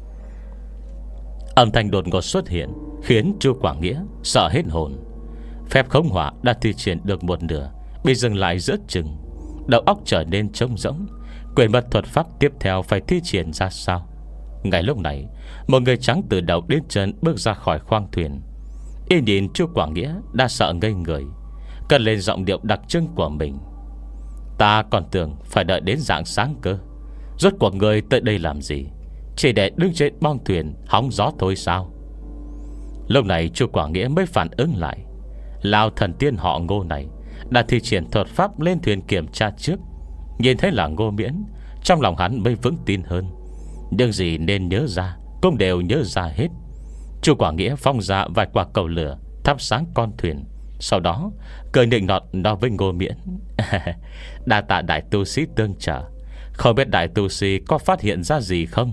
[SPEAKER 1] Âm thanh đột ngột xuất hiện khiến Chu Quảng Nghĩa sợ hết hồn. Phép khống hỏa đã thi triển được một nửa, bị dừng lại giữa chừng. Đầu óc trở nên trống rỗng, quên mất thuật pháp tiếp theo phải thi triển ra sao. Ngay lúc này, một người trắng từ đầu đến chân bước ra khỏi khoang thuyền. Y nhìn Chu Quảng Nghĩa đã sợ ngây người, cất lên giọng điệu đặc trưng của mình: "Ta còn tưởng phải đợi đến rạng sáng cơ. Rốt cuộc người tới đây làm gì? Chỉ để đứng trên bong thuyền hóng gió thôi sao?" Lúc này Chu Quảng Nghĩa mới phản ứng lại. Lão thần tiên họ Ngô này đã thi triển thuật pháp lên thuyền kiểm tra trước. Nhìn thấy là Ngô Miễn, trong lòng hắn mới vững tin hơn. Nhưng gì nên nhớ ra cũng đều nhớ ra hết. Chu Quảng Nghĩa phong ra vài quả cầu lửa thắp sáng con thuyền, sau đó cười nịnh nọt nói với Ngô Miễn: "Đa tạ đại tu sĩ tương trợ. Không biết đại tu sĩ có phát hiện ra gì không?"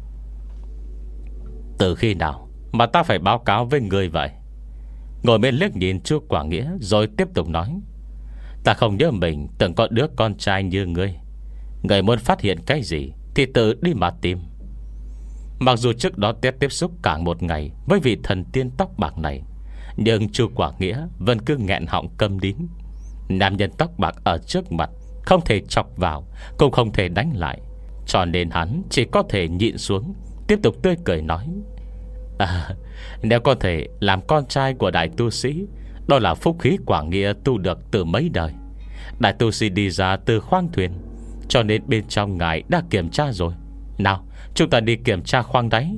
[SPEAKER 1] "Từ khi nào mà ta phải báo cáo với người vậy?" Ngồi bên liếc nhìn Chu Quảng Nghĩa rồi tiếp tục nói: "Ta không nhớ mình từng có đứa con trai như ngươi. Người muốn phát hiện cái gì thì tự đi mà tìm." Mặc dù trước đó tiếp tiếp xúc cả một ngày với vị thần tiên tóc bạc này, nhưng Chu Quảng Nghĩa vẫn cứ nghẹn họng câm nín. Nam nhân tóc bạc ở trước mặt không thể chọc vào, cũng không thể đánh lại, cho nên hắn chỉ có thể nhịn xuống, tiếp tục tươi cười nói: "À, nếu có thể làm con trai của đại tu sĩ, đó là phúc khí Quảng Nghĩa tu được từ mấy đời. Đại tu sĩ đi ra từ khoang thuyền, cho nên bên trong ngài đã kiểm tra rồi. Nào, chúng ta đi kiểm tra khoang đáy."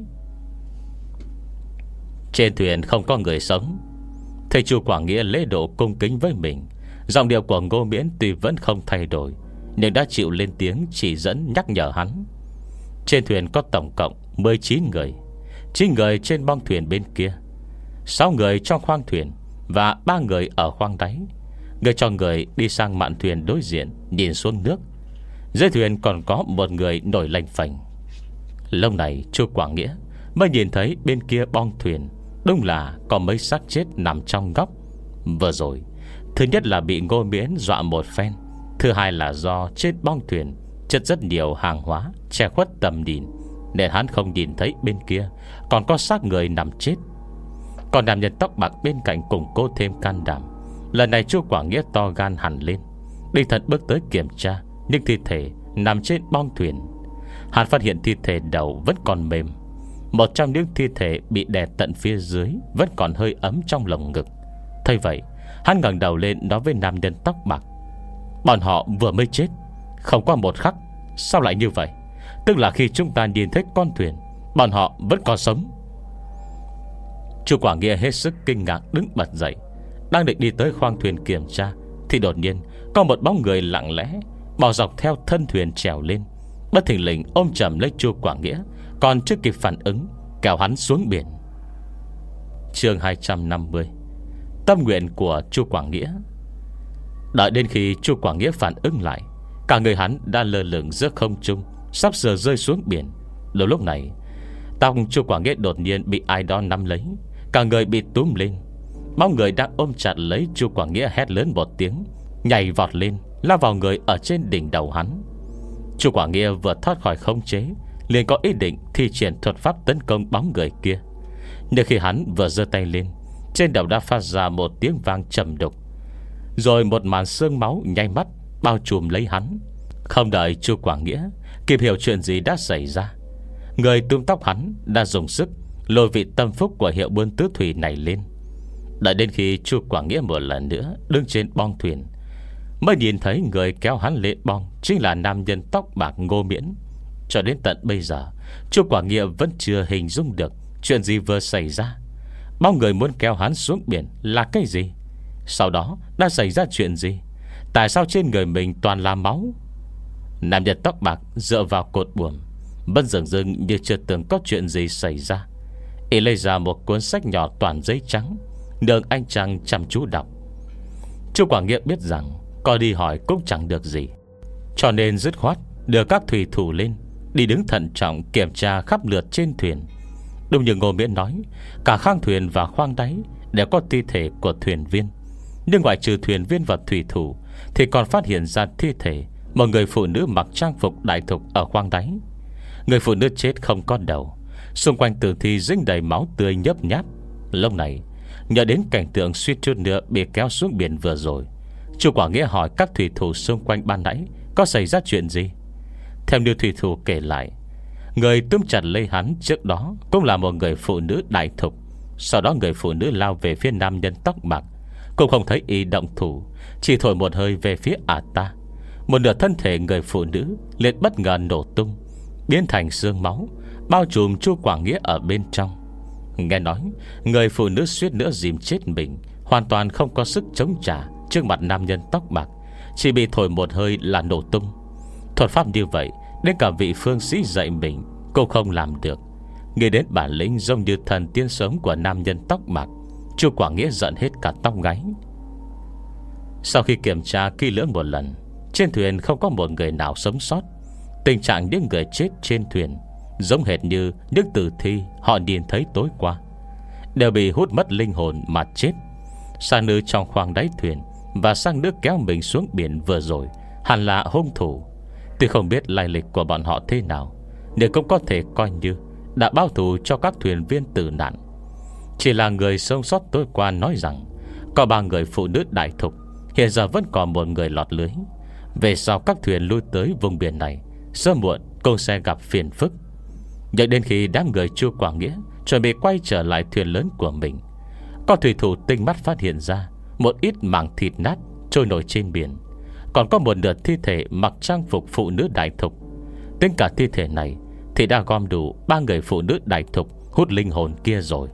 [SPEAKER 1] Trên thuyền không có người sống. Thầy Chu Quảng Nghĩa lễ độ cung kính với mình. Giọng điệu của Ngô Miễn tuy vẫn không thay đổi, nhưng đã chịu lên tiếng chỉ dẫn nhắc nhở hắn. Trên thuyền có tổng cộng mười chín người. chín người trên bong thuyền bên kia, sáu người trong khoang thuyền, và ba người ở khoang đáy. Người cho người đi sang mạn thuyền đối diện nhìn xuống nước. Dưới thuyền còn có một người nổi lềnh phềnh. Lúc này Chu Quảng Nghĩa mới nhìn thấy bên kia bong thuyền đúng là có mấy xác chết nằm trong góc. Vừa rồi, thứ nhất là bị Ngô Miễn dọa một phen, thứ hai là do trên bong thuyền chất rất nhiều hàng hóa che khuất tầm nhìn, nên hắn không nhìn thấy bên kia còn có xác người nằm chết. Còn nam nhân tóc bạc bên cạnh củng cố thêm can đảm. Lần này Chu Quảng Nghĩa to gan hẳn lên, đi thật bước tới kiểm tra những thi thể nằm trên bong thuyền. Hắn phát hiện thi thể đầu vẫn còn mềm. Một trong những thi thể bị đè tận phía dưới vẫn còn hơi ấm trong lồng ngực. Thấy vậy, hắn ngẩng đầu lên nói với nam nhân tóc bạc: "Bọn họ vừa mới chết không qua một khắc. Sao lại như vậy? Tức là khi chúng ta nhìn thấy con thuyền Bọn họ vẫn còn sống. Chu Quảng Nghĩa hết sức kinh ngạc đứng bật dậy, đang định đi tới khoang thuyền kiểm tra, thì đột nhiên có một bóng người lặng lẽ bò dọc theo thân thuyền trèo lên, bất thình lình ôm chầm lấy Chu Quảng Nghĩa, còn chưa kịp phản ứng kéo hắn xuống biển. Chương hai trăm năm mươi. Tâm nguyện của Chu Quảng Nghĩa. Đợi đến khi Chu Quảng Nghĩa phản ứng lại, cả người hắn đã lơ lửng giữa không trung, sắp sửa rơi xuống biển. Lúc lúc này, tóc Chu Quảng Nghĩa đột nhiên bị ai đó nắm lấy, cả người bị túm lên. Bóng người đang ôm chặt lấy Chu Quảng Nghĩa hét lớn một tiếng, nhảy vọt lên, lao vào người ở trên đỉnh đầu hắn. Chu Quảng Nghĩa vừa thoát khỏi khống chế, liền có ý định thi triển thuật pháp tấn công bóng người kia. Nhưng khi hắn vừa giơ tay lên, trên đầu đã phát ra một tiếng vang trầm đục, rồi một màn sương máu nháy mắt bao trùm lấy hắn. Không đợi Chu Quảng Nghĩa kịp hiểu chuyện gì đã xảy ra, người túm tóc hắn đã dùng sức lôi vị tâm phúc của hiệu buôn tứ thủy này lên. Đợi đến khi Chu Quảng Nghĩa một lần nữa đứng trên bong thuyền, mới nhìn thấy người kéo hắn lên bong chính là nam nhân tóc bạc Ngô Miễn. Cho đến tận bây giờ, Chu Quảng Nghĩa vẫn chưa hình dung được chuyện gì vừa xảy ra. Bao người muốn kéo hắn xuống biển là cái gì? Sau đó đã xảy ra chuyện gì? Tại sao trên người mình toàn là máu? Nam nhân tóc bạc dựa vào cột buồm, vẫn dường dưng như chưa từng có chuyện gì xảy ra. Y lấy ra một cuốn sách nhỏ toàn giấy trắng, nương anh chàng chăm chú đọc. Chu Quảng Nghĩa biết rằng có đi hỏi cũng chẳng được gì, cho nên dứt khoát đưa các thủy thủ lên, đi đứng thận trọng kiểm tra khắp lượt trên thuyền. Đúng như Ngô Miễn nói, cả khoang thuyền và khoang đáy đều có thi thể của thuyền viên. Nhưng ngoại trừ thuyền viên và thủy thủ, thì còn phát hiện ra thi thể một người phụ nữ mặc trang phục đại thục ở khoang đáy. Người phụ nữ chết không có đầu, xung quanh tử thi dính đầy máu tươi nhấp nháp. Lúc này, nhớ đến cảnh tượng suýt chút nữa bị kéo xuống biển vừa rồi, Chu Quảng Nghĩa hỏi các thủy thủ xung quanh ban nãy có xảy ra chuyện gì. Theo như thủy thủ kể lại, người túm chặt lấy hắn trước đó cũng là một người phụ nữ đại thục. Sau đó người phụ nữ lao về phía nam nhân tóc bạc, cũng không thấy y động thủ, chỉ thổi một hơi về phía ả ta. Một nửa thân thể người phụ nữ liền bất ngờ nổ tung, biến thành xương máu, bao trùm Chu Quảng Nghĩa ở bên trong. Nghe nói người phụ nữ suýt nữa dìm chết mình, hoàn toàn không có sức chống trả trước mặt nam nhân tóc bạc, chỉ bị thổi một hơi là nổ tung. Thuật pháp như vậy, đến cả vị phương sĩ dạy mình cũng không làm được. Nghĩ đến bản lĩnh giống như thần tiên sống của nam nhân tóc bạc, Chu Quảng Nghĩa giận hết cả tóc gáy. Sau khi kiểm tra kỹ lưỡng một lần, trên thuyền không có một người nào sống sót. Tình trạng những người chết trên thuyền giống hệt như những tử thi họ nhìn thấy tối qua, đều bị hút mất linh hồn mà chết. Sang nữ trong khoang đáy thuyền và sang nước kéo mình xuống biển vừa rồi hẳn là hung thủ. Tuy không biết lai lịch của bọn họ thế nào, nhưng cũng có thể coi như đã báo thù cho các thuyền viên tử nạn. Chỉ là người sống sót tối qua nói rằng có ba người phụ nữ đại thục, hiện giờ vẫn còn một người lọt lưới. Về sau các thuyền lui tới vùng biển này, sớm muộn cũng sẽ gặp phiền phức. Nhưng đến khi đám người Chu Quảng Nghĩa chuẩn bị quay trở lại thuyền lớn của mình, có thủy thủ tinh mắt phát hiện ra một ít mảng thịt nát trôi nổi trên biển, còn có một nửa thi thể mặc trang phục phụ nữ đại thục. Tính cả thi thể này thì đã gom đủ ba người phụ nữ đại thục hút linh hồn kia rồi.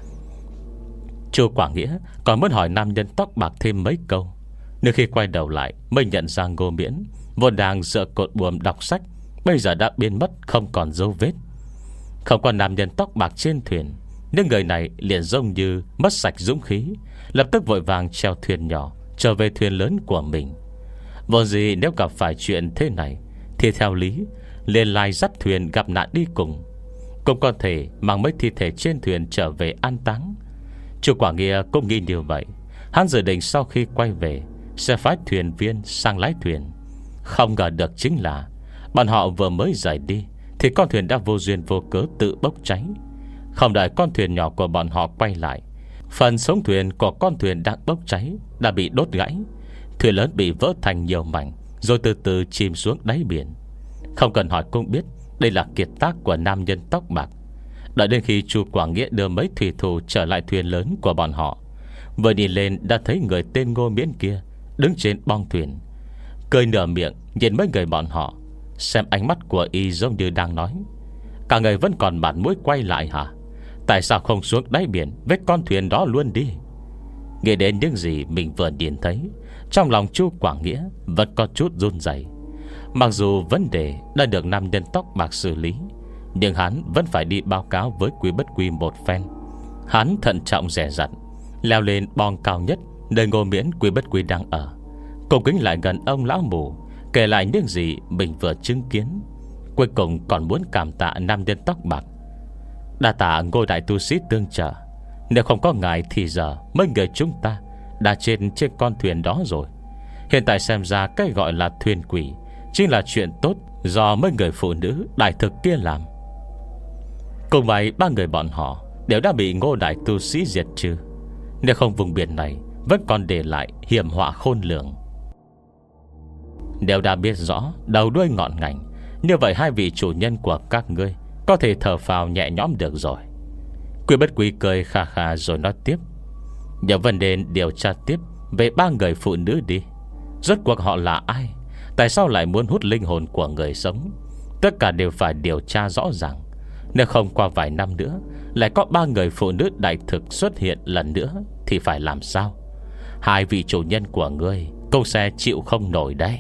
[SPEAKER 1] Chu Quảng Nghĩa còn muốn hỏi nam nhân tóc bạc thêm mấy câu, nhưng khi quay đầu lại mới nhận ra Ngô Miễn vốn đang dựa cột buồm đọc sách, bây giờ đã biến mất không còn dấu vết. Không còn nam nhân tóc bạc trên thuyền, những người này liền giống như mất sạch dũng khí, lập tức vội vàng treo thuyền nhỏ trở về thuyền lớn của mình. Vốn gì nếu gặp phải chuyện thế này thì theo lý liền lai dắt thuyền gặp nạn đi cùng, cũng có thể mang mấy thi thể trên thuyền trở về an táng. Chu Quảng Nghĩa cũng nghĩ như vậy. Hắn dự định sau khi quay về sẽ phái thuyền viên sang lái thuyền. Không ngờ được chính là bọn họ vừa mới rời đi thì con thuyền đã vô duyên vô cớ tự bốc cháy. Không đợi con thuyền nhỏ của bọn họ quay lại, phần sống thuyền của con thuyền đang bốc cháy đã bị đốt gãy. Thuyền lớn bị vỡ thành nhiều mảnh, rồi từ từ chìm xuống đáy biển. Không cần hỏi cũng biết đây là kiệt tác của nam nhân tóc bạc. Đợi đến khi Chu Quảng Nghĩa đưa mấy thủy thủ trở lại thuyền lớn của bọn họ, vừa nhìn lên đã thấy người tên Ngô Miễn kia đứng trên bong thuyền, cười nửa miệng nhìn mấy người bọn họ, xem ánh mắt của y giống như đang nói: Cả người vẫn còn mặt mũi quay lại hả? Tại sao không xuống đáy biển với con thuyền đó luôn đi? Nghĩ đến những gì mình vừa nhìn thấy, trong lòng Chu Quảng Nghĩa vẫn có chút run rẩy. Mặc dù vấn đề đã được nam nhân tóc bạc xử lý, nhưng hắn vẫn phải đi báo cáo với Quý Bất Quy một phen. Hắn thận trọng dè dặt leo lên bong cao nhất nơi Ngô Miễn Quý Bất Quy đang ở, cùng kính lại gần ông lão mù, kể lại những gì mình vừa chứng kiến. Cuối cùng còn muốn cảm tạ nam nhân tóc bạc. Đa tạ Ngô đại tu sĩ tương trợ, nếu không có ngài thì giờ mấy người chúng ta đã trên trên con thuyền đó rồi. Hiện tại xem ra cái gọi là thuyền quỷ chính là chuyện tốt do mấy người phụ nữ đại thực kia làm. Cùng vậy ba người bọn họ đều đã bị Ngô đại tu sĩ diệt trừ, nếu không vùng biển này vẫn còn để lại hiểm họa khôn lường. Đều đã biết rõ đầu đuôi ngọn ngành, như vậy hai vị chủ nhân của các ngươi có thể thở phào nhẹ nhõm được rồi. Quý Bất Quy cười khà khà rồi nói tiếp: nhờ vấn đề điều tra tiếp về ba người phụ nữ đi. Rốt cuộc họ là ai? Tại sao lại muốn hút linh hồn của người sống? Tất cả đều phải điều tra rõ ràng. Nếu không qua vài năm nữa lại có ba người phụ nữ đại thực xuất hiện lần nữa thì phải làm sao? Hai vị chủ nhân của ngươi cũng sẽ chịu không nổi đấy.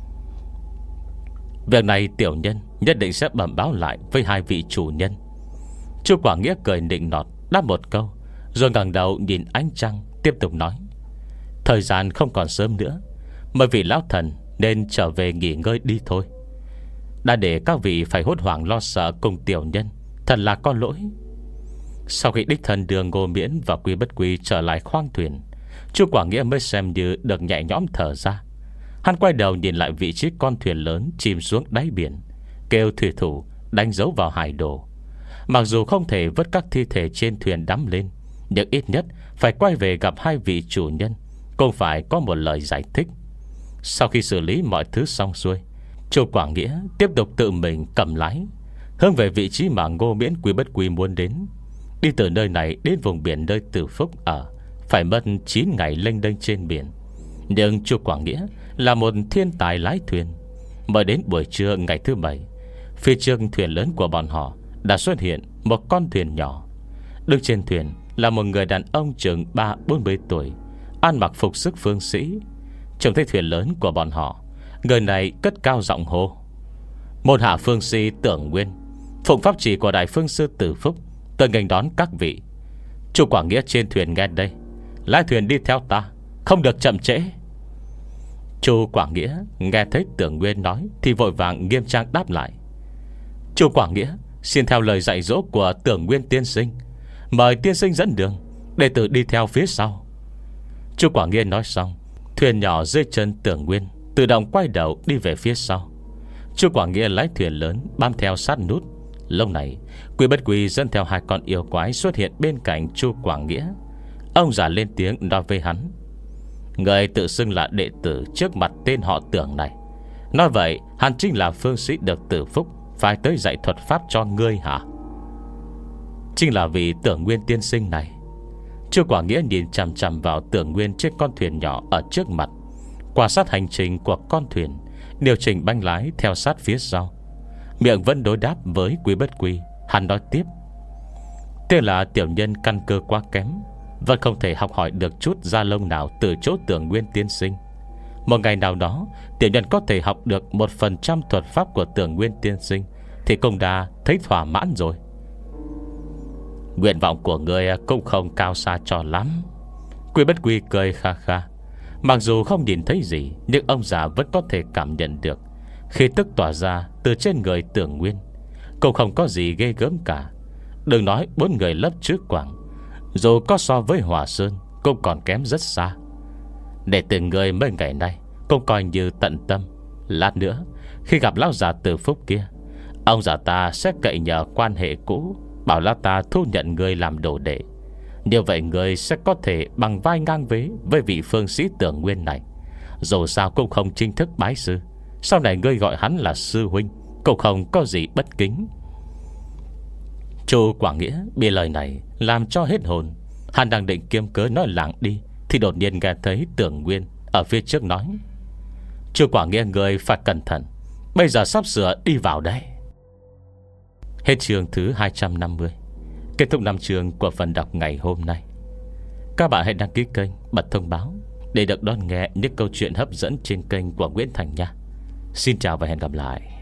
[SPEAKER 1] Việc này tiểu nhân nhất định sẽ bẩm báo lại với hai vị chủ nhân. Chu Quảng Nghĩa cười nịnh nọt đáp một câu, rồi ngẩng đầu nhìn ánh trăng, tiếp tục nói: thời gian không còn sớm nữa, mời vị lão thần nên trở về nghỉ ngơi đi thôi. Đã để các vị phải hốt hoảng lo sợ cùng tiểu nhân, thật là có lỗi. Sau khi đích thân đưa Ngô Miễn và Quý Bất Quy trở lại khoang thuyền, Chu Quảng Nghĩa mới xem như được nhẹ nhõm thở ra. Hắn quay đầu nhìn lại vị trí con thuyền lớn chìm xuống đáy biển, kêu thủy thủ đánh dấu vào hải đồ. Mặc dù không thể vớt các thi thể trên thuyền đắm lên, nhưng ít nhất phải quay về gặp hai vị chủ nhân, cũng phải có một lời giải thích. Sau khi xử lý mọi thứ xong xuôi, Chu Quảng Nghĩa tiếp tục tự mình cầm lái, hướng về vị trí mà Ngô Miễn Quý Bất Quy muốn đến. Đi từ nơi này đến vùng biển nơi Tử Phúc ở phải mất chín ngày lênh đênh trên biển. Nhưng Chu Quảng Nghĩa là một thiên tài lái thuyền. Mới đến buổi trưa ngày thứ bảy, phía trước thuyền lớn của bọn họ đã xuất hiện một con thuyền nhỏ. Đứng trên thuyền là một người đàn ông chừng ba bốn mươi tuổi, ăn mặc phục sức phương sĩ. Trông thấy thuyền lớn của bọn họ, người này cất cao giọng hô: môn hạ phương sĩ Tưởng Nguyên, phụng pháp chỉ của đại phương sư Tử Phúc, tôi nghênh đón các vị. Chu Quảng Nghĩa trên thuyền nghe đây, lái thuyền đi theo ta, không được chậm trễ. Chu Quảng Nghĩa nghe thấy Tưởng Nguyên nói thì vội vàng nghiêm trang đáp lại: Chu Quảng Nghĩa xin theo lời dạy dỗ của Tưởng Nguyên tiên sinh, mời tiên sinh dẫn đường, đệ tử đi theo phía sau. Chu Quảng Nghĩa nói xong, thuyền nhỏ dưới chân Tưởng Nguyên tự động quay đầu đi về phía sau. Chu Quảng Nghĩa lái thuyền lớn bám theo sát nút. Lúc này Quý Bất Quy dẫn theo hai con yêu quái xuất hiện bên cạnh Chu Quảng Nghĩa. Ông già lên tiếng nói với hắn: người tự xưng là đệ tử trước mặt tên họ Tưởng này, nói vậy hắn chính là phương sĩ được Tử Phúc phải tới dạy thuật pháp cho ngươi hả? Chính là vì Tưởng Nguyên tiên sinh này. Chu Quảng Nghĩa nhìn chằm chằm vào Tưởng Nguyên trên con thuyền nhỏ ở trước mặt, quan sát hành trình của con thuyền, điều chỉnh bánh lái theo sát phía sau. Miệng vẫn đối đáp với Quý Bất Quy. Hắn nói tiếp: thế là tiểu nhân căn cơ quá kém, vẫn không thể học hỏi được chút da lông nào từ chỗ Tưởng Nguyên tiên sinh. Một ngày nào đó tiểu nhân có thể học được một phần trăm thuật pháp của Tưởng Nguyên tiên sinh thì cũng đã thấy thỏa mãn rồi. Nguyện vọng của người cũng không cao xa cho lắm. Quý Bất Quy cười kha kha. Mặc dù không nhìn thấy gì, nhưng ông già vẫn có thể cảm nhận được khí tức tỏa ra từ trên người Tưởng Nguyên. Cũng không có gì ghê gớm cả. Đừng nói bốn người lớp trước Quảng, dù có so với Hòa Sơn cũng còn kém rất xa. Để từng người mấy ngày nay cũng coi như tận tâm. Lát nữa khi gặp lão già Tử Phúc kia, ông già ta sẽ cậy nhờ quan hệ cũ, bảo lão ta thu nhận người làm đồ đệ. Như vậy người sẽ có thể bằng vai ngang vế với vị phương sĩ Tưởng Nguyên này. Dù sao cũng không chính thức bái sư, sau này ngươi gọi hắn là sư huynh cũng không có gì bất kính. Chu Quảng Nghĩa bị lời này làm cho hết hồn. Hắn đang định kiếm cớ nói lảng đi thì đột nhiên nghe thấy Tưởng Nguyên ở phía trước nói: Chu Quảng Nghĩa người phải cẩn thận, bây giờ sắp sửa đi vào đây. Hết chương thứ hai trăm năm mươi. Kết thúc năm chương của phần đọc ngày hôm nay. Các bạn hãy đăng ký kênh, bật thông báo để được đón nghe những câu chuyện hấp dẫn trên kênh của Nguyễn Thành nha. Xin chào và hẹn gặp lại.